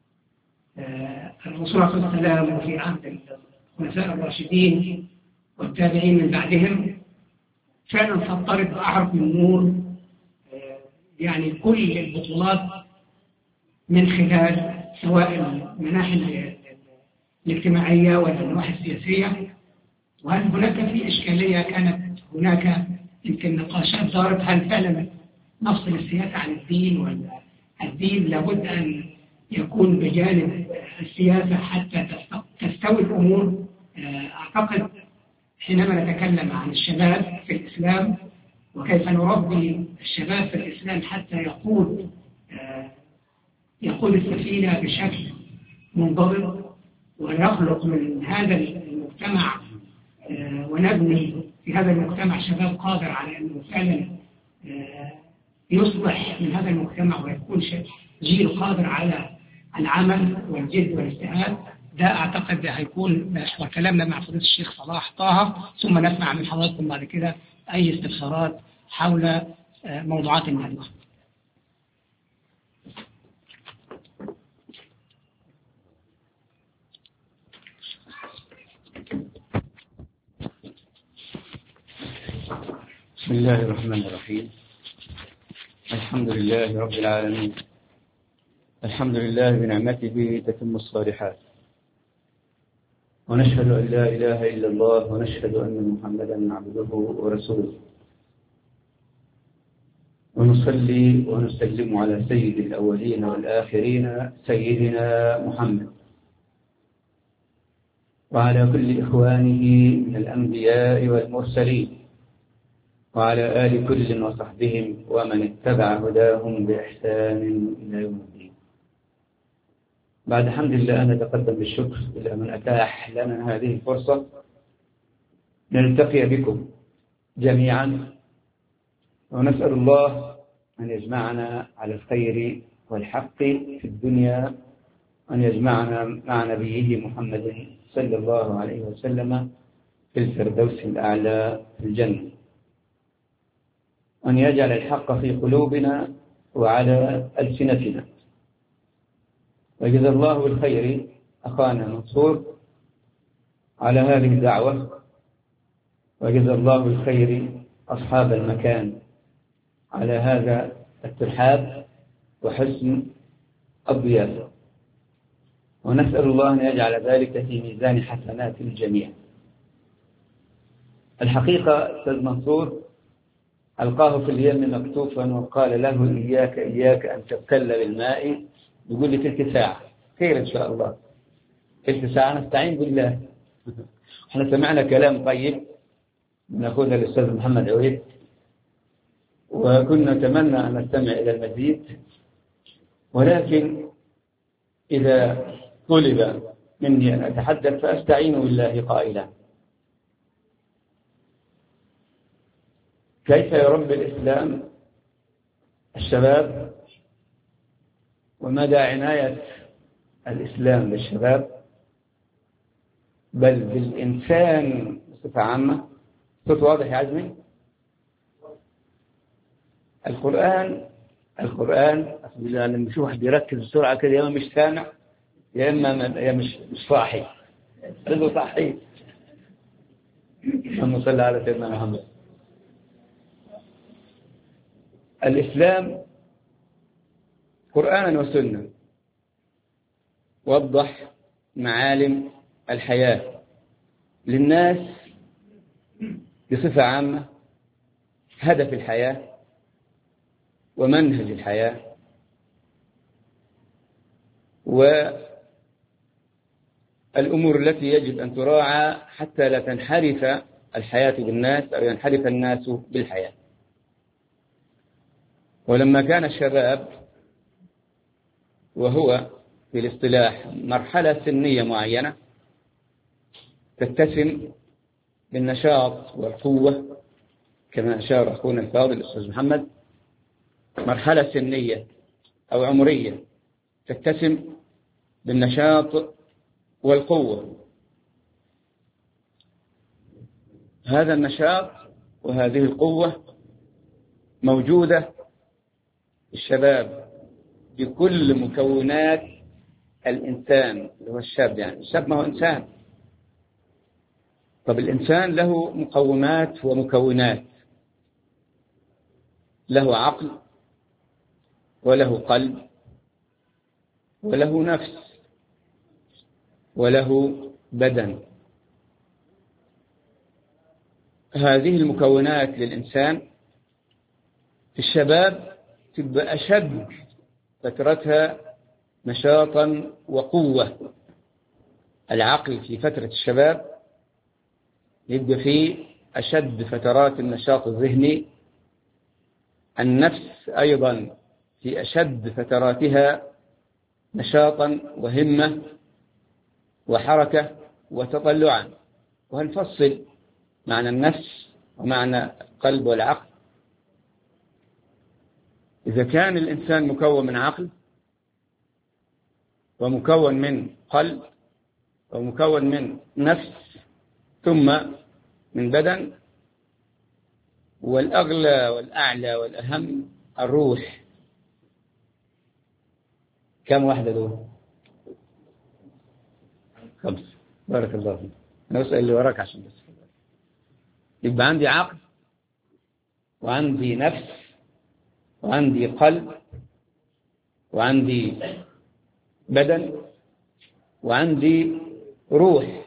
الرسول صلى الله عليه وسلم وفي عهد الخلفاء الراشدين والتابعين من بعدهم. فعلا سطرت بأحرف من نور يعني كل البطولات من خلال سواء المناحي الاجتماعية ولا النواحي السياسية. وهل هناك في إشكالية كانت هناك يمكن نقاشات دارت، هل فعلا نفصل السياسة عن الدين، ولا الدين لابد أن يكون بجانب السياسة حتى تستوي الأمور؟ أعتقد حينما نتكلم عن الشباب في الإسلام وكيف نربي الشباب في الإسلام حتى يقود يقود السفينة بشكل منضبط ونخلق من هذا المجتمع ونبني في هذا المجتمع شباب قادر على أنه فعلا يصلح من هذا المجتمع ويكون جيل قادر على العمل والجد والاجتهاد. ده أعتقد هيكون محور كلامنا مع فضيلة الشيخ صلاح طه، ثم نسمع من حضراتكم بعد كده أي استفسارات حول موضوعات الندوة. بسم الله الرحمن الرحيم. الحمد لله رب العالمين. الحمد لله بنعمته تتم الصالحات، ونشهد أن لا إله إلا الله، ونشهد أن محمدا عبده ورسوله، ونصلي ونسلم على سيد الأولين والآخرين سيدنا محمد، وعلى كل إخوانه من الأنبياء والمرسلين، وعلى آل كل وصحبهم ومن اتبع هداهم بإحسان إلى يوم الدين. بعد حمد الله نتقدم بالشكر إلى من أتاح لنا هذه الفرصة نلتقي بكم جميعا، ونسأل الله أن يجمعنا على الخير والحق في الدنيا، أن يجمعنا مع نبيه محمد صلى الله عليه وسلم في الفردوس الأعلى في الجنة، أن يجعل الحق في قلوبنا وعلى ألسنتنا. وجزا الله بالخير أخانا منصور على هذه الدعوة، وجزا الله بالخير أصحاب المكان على هذا الترحاب وحسن الضيافة، ونسأل الله أن يجعل ذلك في ميزان حسنات الجميع. الحقيقة أستاذ منصور ألقاه في اليم مكتوفا وقال له إياك إياك أن تبتل بالماء، يقول لي تلك ساعة خير إن شاء الله، تلك ساعة نستعين بالله. احنا سمعنا كلام طيب من أخونا الأستاذ محمد عويد، وكنا نتمنى أن نستمع إلى المزيد، ولكن إذا طلب مني أن أتحدث فأستعين بالله قائلا: كيف يربي الإسلام الشباب، ومدى عناية الإسلام بالشباب بل بالإنسان بصفة عامة. صوت واضح يا عزمي؟ القرآن القرآن لما نشوف واحد بيركز بسرعة كده، يا إما مش سامع يا إما يا مش مش صاحي. رضو صاحي. اللهم صل على سيدنا محمد. الإسلام قرآن وسنة وضح معالم الحياة للناس بصفة عامة، هدف الحياة ومنهج الحياة، والأمور التي يجب أن تراعى حتى لا تنحرف الحياة بالناس أو ينحرف الناس بالحياة. ولما كان الشباب وهو في الاصطلاح مرحلة سنية معينة تتسم بالنشاط والقوة كما أشار أخونا الفاضل الأستاذ محمد، مرحلة سنية أو عمرية تتسم بالنشاط والقوة. هذا النشاط وهذه القوة موجودة الشباب بكل مكونات الإنسان اللي هو الشاب. يعني الشاب ما هو إنسان. طب الإنسان له مقومات ومكونات، له عقل وله قلب وله نفس وله بدن. هذه المكونات للإنسان في الشباب تبقى أشد فترتها نشاطا وقوة. العقل في فترة الشباب يبقى فيه أشد فترات النشاط الذهني، النفس أيضا في أشد فتراتها نشاطا وهمة وحركة وتطلعا. وهنفصل معنى النفس ومعنى القلب والعقل. إذا كان الإنسان مكون من عقل ومكون من قلب ومكون من نفس ثم من بدن، والأغلى والأعلى والأهم الروح. كم واحدة دول؟ خمس. بارك الله فيك. أنا أسأل اللي وراك عشان بس. يبقى عندي عقل وعندي نفس وعندي قلب وعندي بدن وعندي روح.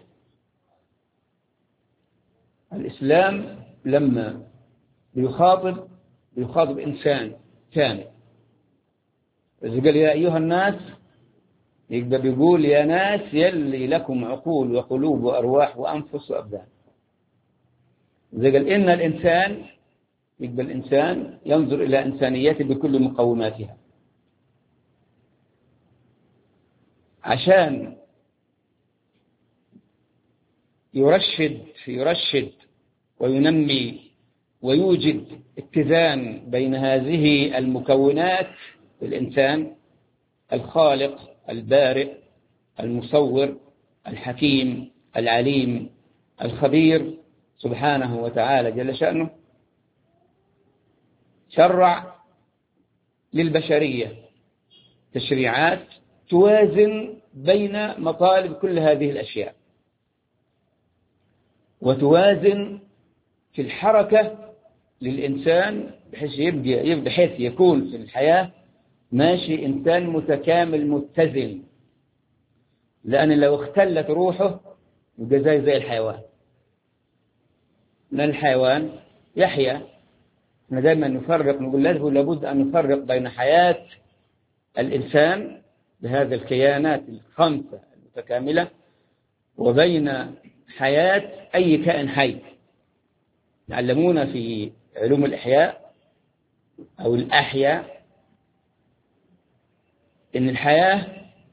الإسلام لما بيخاطب بيخاطب إنسان كامل. إذا قال يا أيها الناس يقدر بيقول يا ناس يلي لكم عقول وقلوب وأرواح وأنفس وأبدان. إذا قال إن الإنسان يقبل الإنسان ينظر إلى إنسانيته بكل مقوماتها. عشان يرشد يرشد وينمي ويوجد اتزان بين هذه المكونات الإنسان الخالق البارئ المصور الحكيم العليم الخبير سبحانه وتعالى جل شأنه، شرع للبشرية تشريعات توازن بين مطالب كل هذه الأشياء، وتوازن في الحركة للإنسان بحيث يبدأ بحيث يكون في الحياة ماشي إنسان متكامل متزن، لأن لو اختلت روحه يبقى زي زي الحيوان. لأن الحيوان يحيا، احنا دائما نفرق نقول لابد أن نفرق بين حياة الإنسان بهذه الكيانات الخمسة المتكاملة وبين حياة أي كائن حي. يعلمون في علوم الإحياء أو الأحياء إن الحياة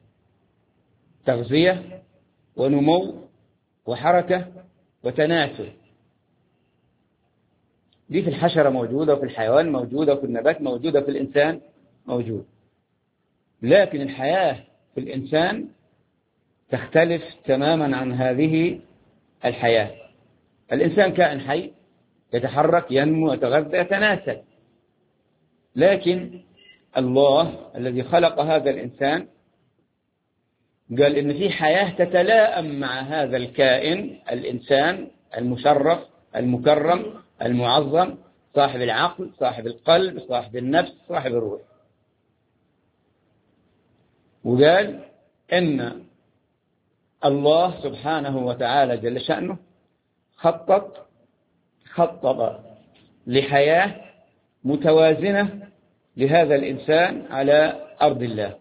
تغذية ونمو وحركة وتناسل. دي في الحشرة موجودة وفي الحيوان موجودة وفي النبات موجودة في الإنسان موجود. لكن الحياة في الإنسان تختلف تماما عن هذه الحياة. الإنسان كائن حي يتحرك ينمو يتغذى يتناسل، لكن الله الذي خلق هذا الإنسان قال إن في حياة تتلائم مع هذا الكائن الإنسان المشرف المكرم المعظم صاحب العقل صاحب القلب صاحب النفس صاحب الروح. وقال إن الله سبحانه وتعالى جل شأنه خطط خطط لحياة متوازنة لهذا الإنسان على أرض الله،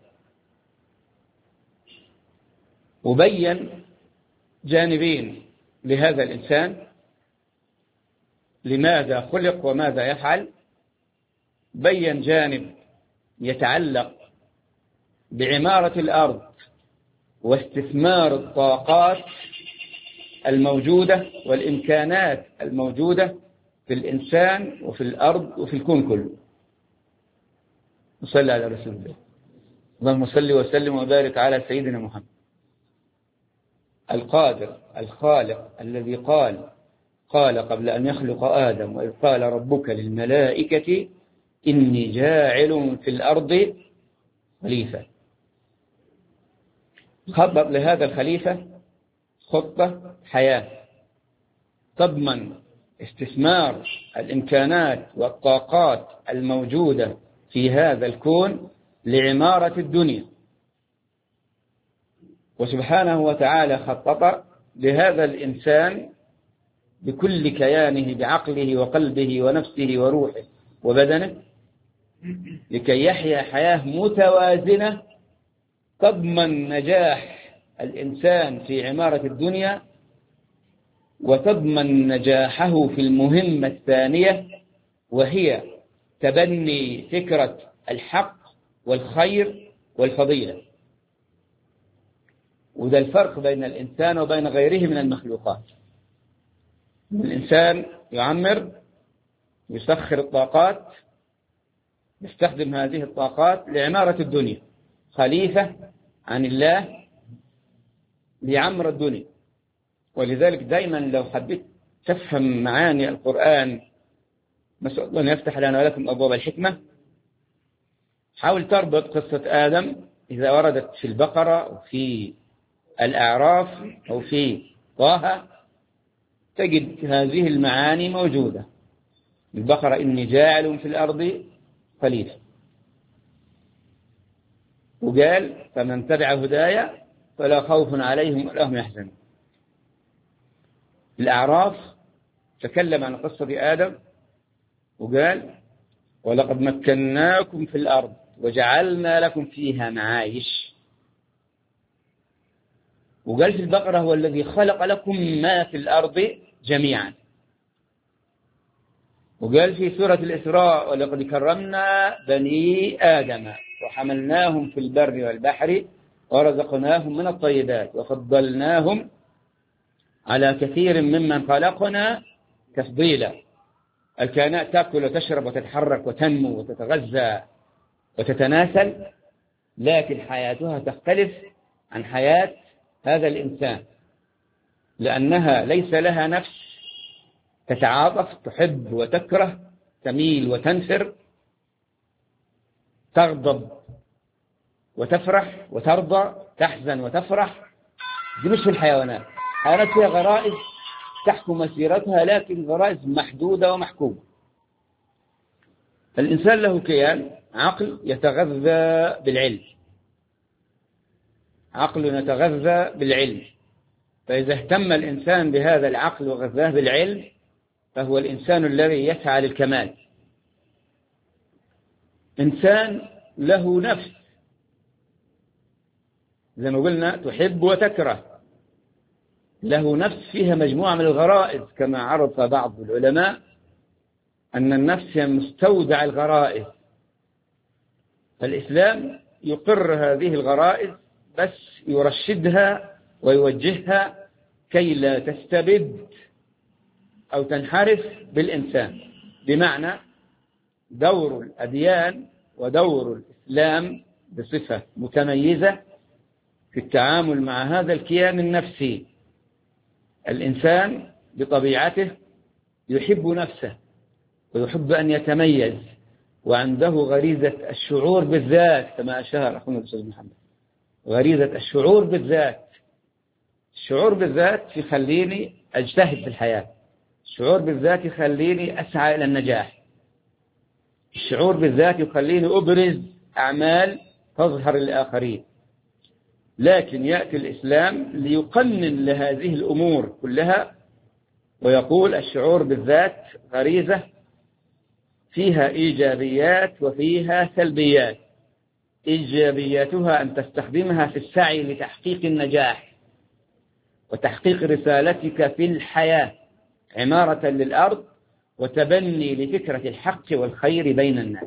وبين جانبين لهذا الإنسان لماذا خلق وماذا يفعل. بين جانب يتعلق بعمارة الأرض واستثمار الطاقات الموجودة والإمكانات الموجودة في الإنسان وفي الأرض وفي الكون كله. صلى على رسول الله. اللهم صل وسلم وبارك على سيدنا محمد القادر الخالق الذي قال قال قبل أن يخلق آدم وإذ قال ربك للملائكة إني جاعل في الأرض خليفة. خطط لهذا الخليفة خطة حياة تضمن استثمار الإمكانات والطاقات الموجودة في هذا الكون لعمارة الدنيا. وسبحانه وتعالى خطط لهذا الإنسان بكل كيانه بعقله وقلبه ونفسه وروحه وبدنه لكي يحيا حياة متوازنة تضمن نجاح الإنسان في عمارة الدنيا وتضمن نجاحه في المهمة الثانية وهي تبني فكرة الحق والخير والفضيلة. وده الفرق بين الإنسان وبين غيره من المخلوقات. الإنسان يعمر يسخر الطاقات يستخدم هذه الطاقات لعمارة الدنيا خليفة عن الله ليعمر الدنيا. ولذلك دائما لو حبيت تفهم معاني القرآن نسأل الله أن يفتح لنا ولكم أبواب الحكمة حاول تربط قصة آدم إذا وردت في البقرة أو في الأعراف أو في طه تجد هذه المعاني موجودة. البقرة إني جاعل في الأرض خليفة، وقال فمن تبع هدايا فلا خوف عليهم ولا هم يحزنون. الأعراف تكلم عن قصة آدم وقال ولقد مكناكم في الأرض وجعلنا لكم فيها معايش. وقال في البقرة هو الذي خلق لكم ما في الأرض جميعا. وقال في سورة الإسراء ولقد كرمنا بني آدم وحملناهم في البر والبحر ورزقناهم من الطيبات وفضلناهم على كثير ممن خلقنا تفضيلا. الكائنات تأكل وتشرب وتتحرك وتنمو وتتغذى وتتناسل، لكن حياتها تختلف عن حياة هذا الإنسان، لأنها ليس لها نفس تتعاطف، تحب وتكره، تميل وتنفر، تغضب وتفرح وترضى، تحزن وتفرح. دي مش في الحيوانات. الحيوانات فيها غرائز تحكم مسيرتها، لكن غرائز محدودة ومحكومة. الإنسان له كيان عقل يتغذى بالعلم، عقل يتغذى بالعلم. فإذا اهتم الإنسان بهذا العقل وغذاه بالعلم فهو الإنسان الذي يسعى للكمال. إنسان له نفس زي ما قلنا تحب وتكره، له نفس فيها مجموعة من الغرائز، كما عرف بعض العلماء أن النفس هي مستودع الغرائز. فالإسلام يقر هذه الغرائز بس يرشدها ويوجهها كي لا تستبد أو تنحرف بالإنسان. بمعنى دور الأديان ودور الإسلام بصفة متميزة في التعامل مع هذا الكيان النفسي. الإنسان بطبيعته يحب نفسه ويحب أن يتميز، وعنده غريزة الشعور بالذات كما أشار أخونا الأستاذ محمد، غريزة الشعور بالذات. الشعور بالذات يخليني أجتهد في الحياة، الشعور بالذات يخليني أسعى إلى النجاح، الشعور بالذات يخليني أبرز أعمال تظهر للآخرين. لكن يأتي الإسلام ليقنن لهذه الأمور كلها ويقول الشعور بالذات غريزة فيها إيجابيات وفيها سلبيات. إيجابياتها أن تستخدمها في السعي لتحقيق النجاح وتحقيق رسالتك في الحياة، عمارة للأرض وتبني لفكرة الحق والخير بين الناس.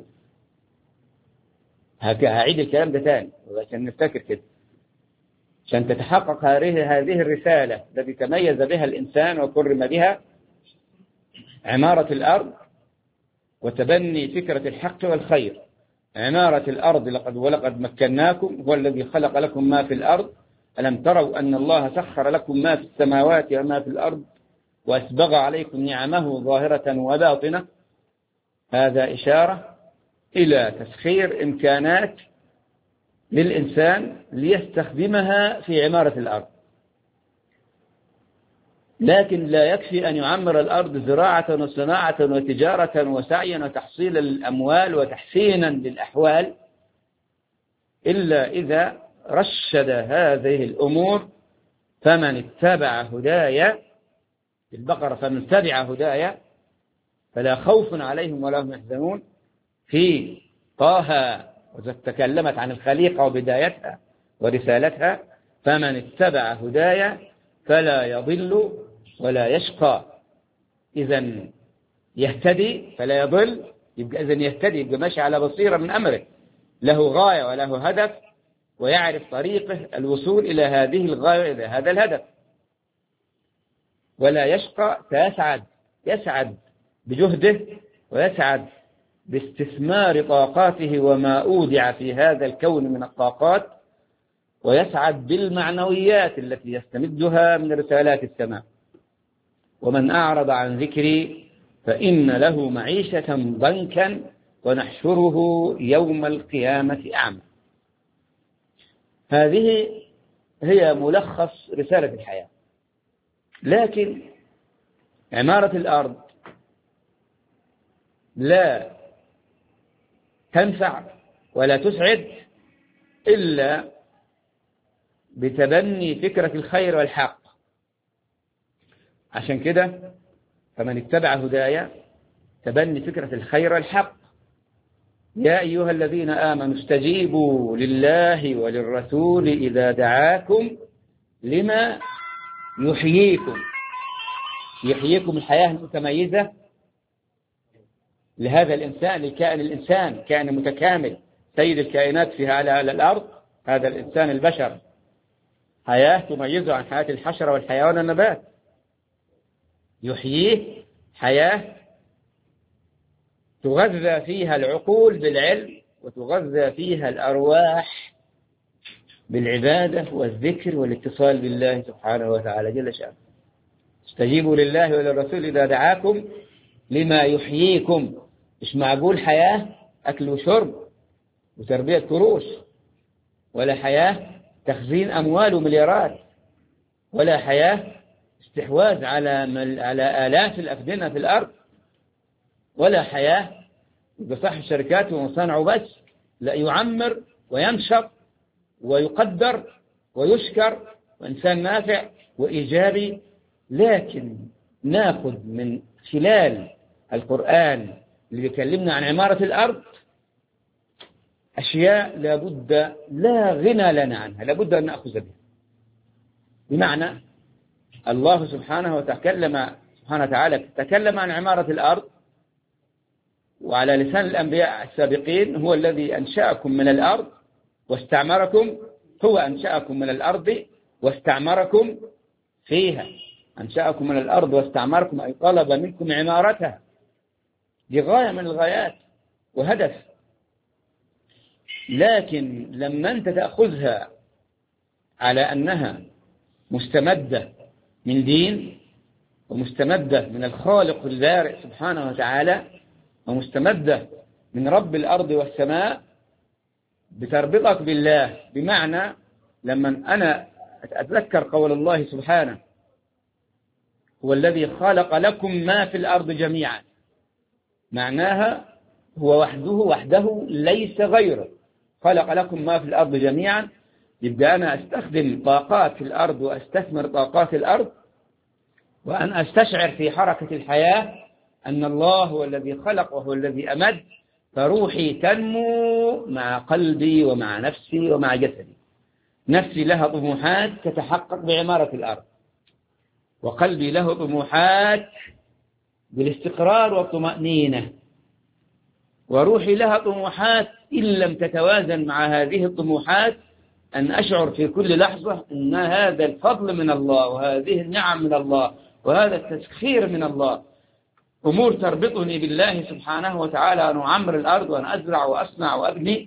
هعيد الكلام ده تاني عشان نفتكر كده، عشان تتحقق هذه الرسالة التي تميز بها الإنسان وكرم بها، عمارة الأرض وتبني فكرة الحق والخير. عمارة الأرض لقد ولقد مكناكم، هو الذي خلق لكم ما في الأرض، ألم تروا أن الله سخر لكم ما في السماوات وما في الأرض وأسبغ عليكم نعمه ظاهرة وباطنة. هذا إشارة إلى تسخير إمكانات للإنسان ليستخدمها في عمارة الأرض. لكن لا يكفي أن يعمر الأرض زراعة وصناعة وتجارة وسعيا وتحصيل الأموال وتحسينا للأحوال، إلا إذا رشد هذه الأمور. فمن اتبع هدايا في البقرة، فمن اتبع هدايا فلا خوف عليهم ولا هم يحزنون. في طه وتكلمت عن الخليقة وبدايتها ورسالتها، فمن اتبع هدايا فلا يضل ولا يشقى. إذن يهتدي فلا يضل، يبقى إذن يهتدي، يبقى ماشي على بصيرة من أمره، له غاية وله هدف ويعرف طريقه الوصول إلى هذه الغاية، إلى هذا الهدف. ولا يشقى، فيسعد، يسعد بجهده ويسعد باستثمار طاقاته وما أودع في هذا الكون من الطاقات، ويسعد بالمعنويات التي يستمدها من رسالات السماء. ومن أعرض عن ذكري فإن له معيشة ضنكا ونحشره يوم القيامة أعمى. هذه هي ملخص رسالة الحياة. لكن عمارة الأرض لا تنفع ولا تسعد إلا بتبني فكرة الخير والحق. عشان كده فمن اتبع هدايا تبني فكرة الخير والحق. يا أيها الذين آمنوا استجيبوا لله وللرسول إذا دعاكم لما يحييكم. يحييكم الحياة المتميزة لهذا الإنسان، لكائن الإنسان، كائن متكامل، سيد الكائنات فيها على الأرض، هذا الإنسان البشر حياة تميزه عن حياة الحشرة والحيوان والنبات، يحييه حياة تغذى فيها العقول بالعلم وتغذى فيها الأرواح بالعبادة والذكر والاتصال بالله سبحانه وتعالى جل شأنه. استجيبوا لله وللرسول إذا دعاكم لما يحييكم. مش معقول حياة أكل وشرب وتربية كروش، ولا حياة تخزين أموال ومليارات، ولا حياة استحواذ على على آلاف الأفدنة في الأرض، ولا حياة بصح الشركات ومصانعه بس، لا يعمر وينشط ويقدر ويشكر وإنسان نافع وإيجابي. لكن ناخذ من خلال القرآن اللي يكلمنا عن عمارة الأرض أشياء لابد لا غنى لنا عنها، لابد أن نأخذ بها. بمعنى الله سبحانه وتكلم سبحانه وتعالى تكلم عن عمارة الأرض، وعلى لسان الأنبياء السابقين هو الذي أنشأكم من الأرض واستعمركم، هو أنشأكم من الأرض واستعمركم فيها. أنشأكم من الأرض واستعمركم أي طلب منكم عمارتها، دي غاية من الغايات وهدف. لكن لما أنت تأخذها على أنها مستمدة من دين ومستمدة من الخالق البارئ سبحانه وتعالى ومستمدة من رب الأرض والسماء بتربطك بالله. بمعنى لما أنا أتذكر قول الله سبحانه هو الذي خلق لكم ما في الأرض جميعا، معناها هو وحده وحده ليس غيره. خلق لكم ما في الأرض جميعا، يبقى أنا أستخدم طاقات الأرض وأستثمر طاقات الأرض، وأن أستشعر في حركة الحياة أن الله هو الذي خلق وهو الذي أمد، فروحي تنمو مع قلبي ومع نفسي ومع جسدي. نفسي لها طموحات تتحقق بعمارة الأرض، وقلبي له طموحات بالاستقرار والطمأنينة، وروحي لها طموحات إن لم تتوازن مع هذه الطموحات أن أشعر في كل لحظة أن هذا الفضل من الله وهذه النعم من الله وهذا التسخير من الله، أمور تربطني بالله سبحانه وتعالى أن أعمر الأرض وأن أزرع وأصنع وأبني.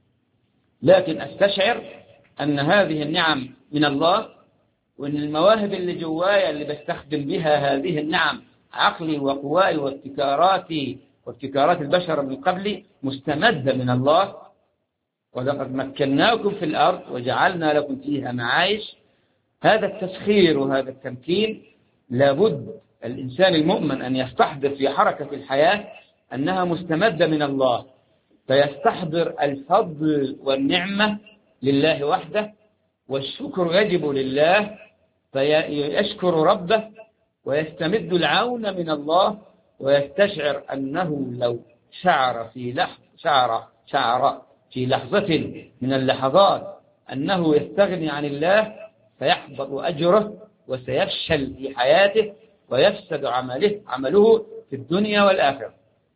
لكن أستشعر أن هذه النعم من الله، وأن المواهب اللي جوايا اللي بستخدم بها هذه النعم عقلي وقواي وابتكاراتي وابتكارات البشر من قبلي مستمدة من الله. ولقد مكناكم في الأرض وجعلنا لكم فيها معايش. هذا التسخير وهذا التمكين لابد الإنسان المؤمن أن يستحضر في حركة الحياة أنها مستمدة من الله، فيستحضر الفضل والنعمة لله وحده، والشكر يجب لله، فيشكر ربه ويستمد العون من الله، ويستشعر أنه لو شعر في لحظة شعر شعر في لحظة من اللحظات أنه يستغني عن الله فيحبط أجره وسيفشل في حياته ويفسد عمله عمله في الدنيا والآخرة.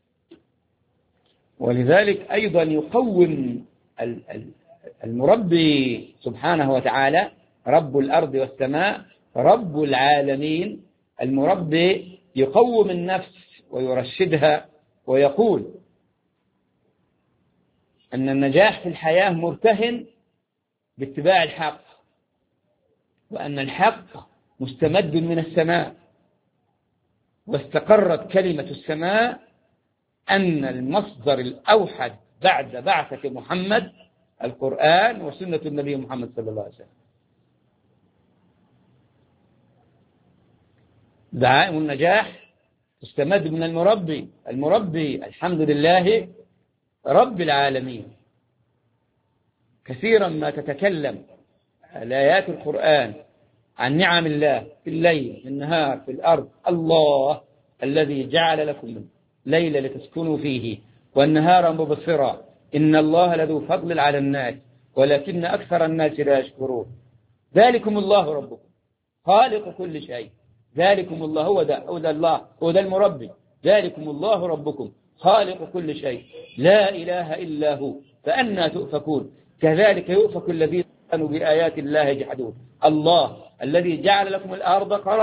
ولذلك أيضا يقوم المربي سبحانه وتعالى رب الأرض والسماء رب العالمين، المربي يقوم النفس ويرشدها ويقول أن النجاح في الحياة مرتهن باتباع الحق، وأن الحق مستمد من السماء، واستقرت كلمة السماء أن المصدر الأوحد بعد بعثة محمد القرآن وسنة النبي محمد صلى الله عليه وسلم. دعائم النجاح تستمد من المربي. المربي الحمد لله رب العالمين. كثيرا ما تتكلم الآيات القرآن عن نعم الله في الليل في النهار في الأرض. الله الذي جعل لكم الليل لتسكنوا فيه والنهار مبصرا إن الله لذو فضل على الناس ولكن أكثر الناس لا يشكرون. ذلكم الله ربكم خالق كل شيء. ذلكم الله هو ده هو ده الله هو ده المربي. ذلكم الله ربكم خالق كل شيء لا إله إلا هو فأنى تؤفكون. كذلك يؤفك الذين كانوا بآيات الله يجحدون. الله الذي جعل لكم الأرض قرارا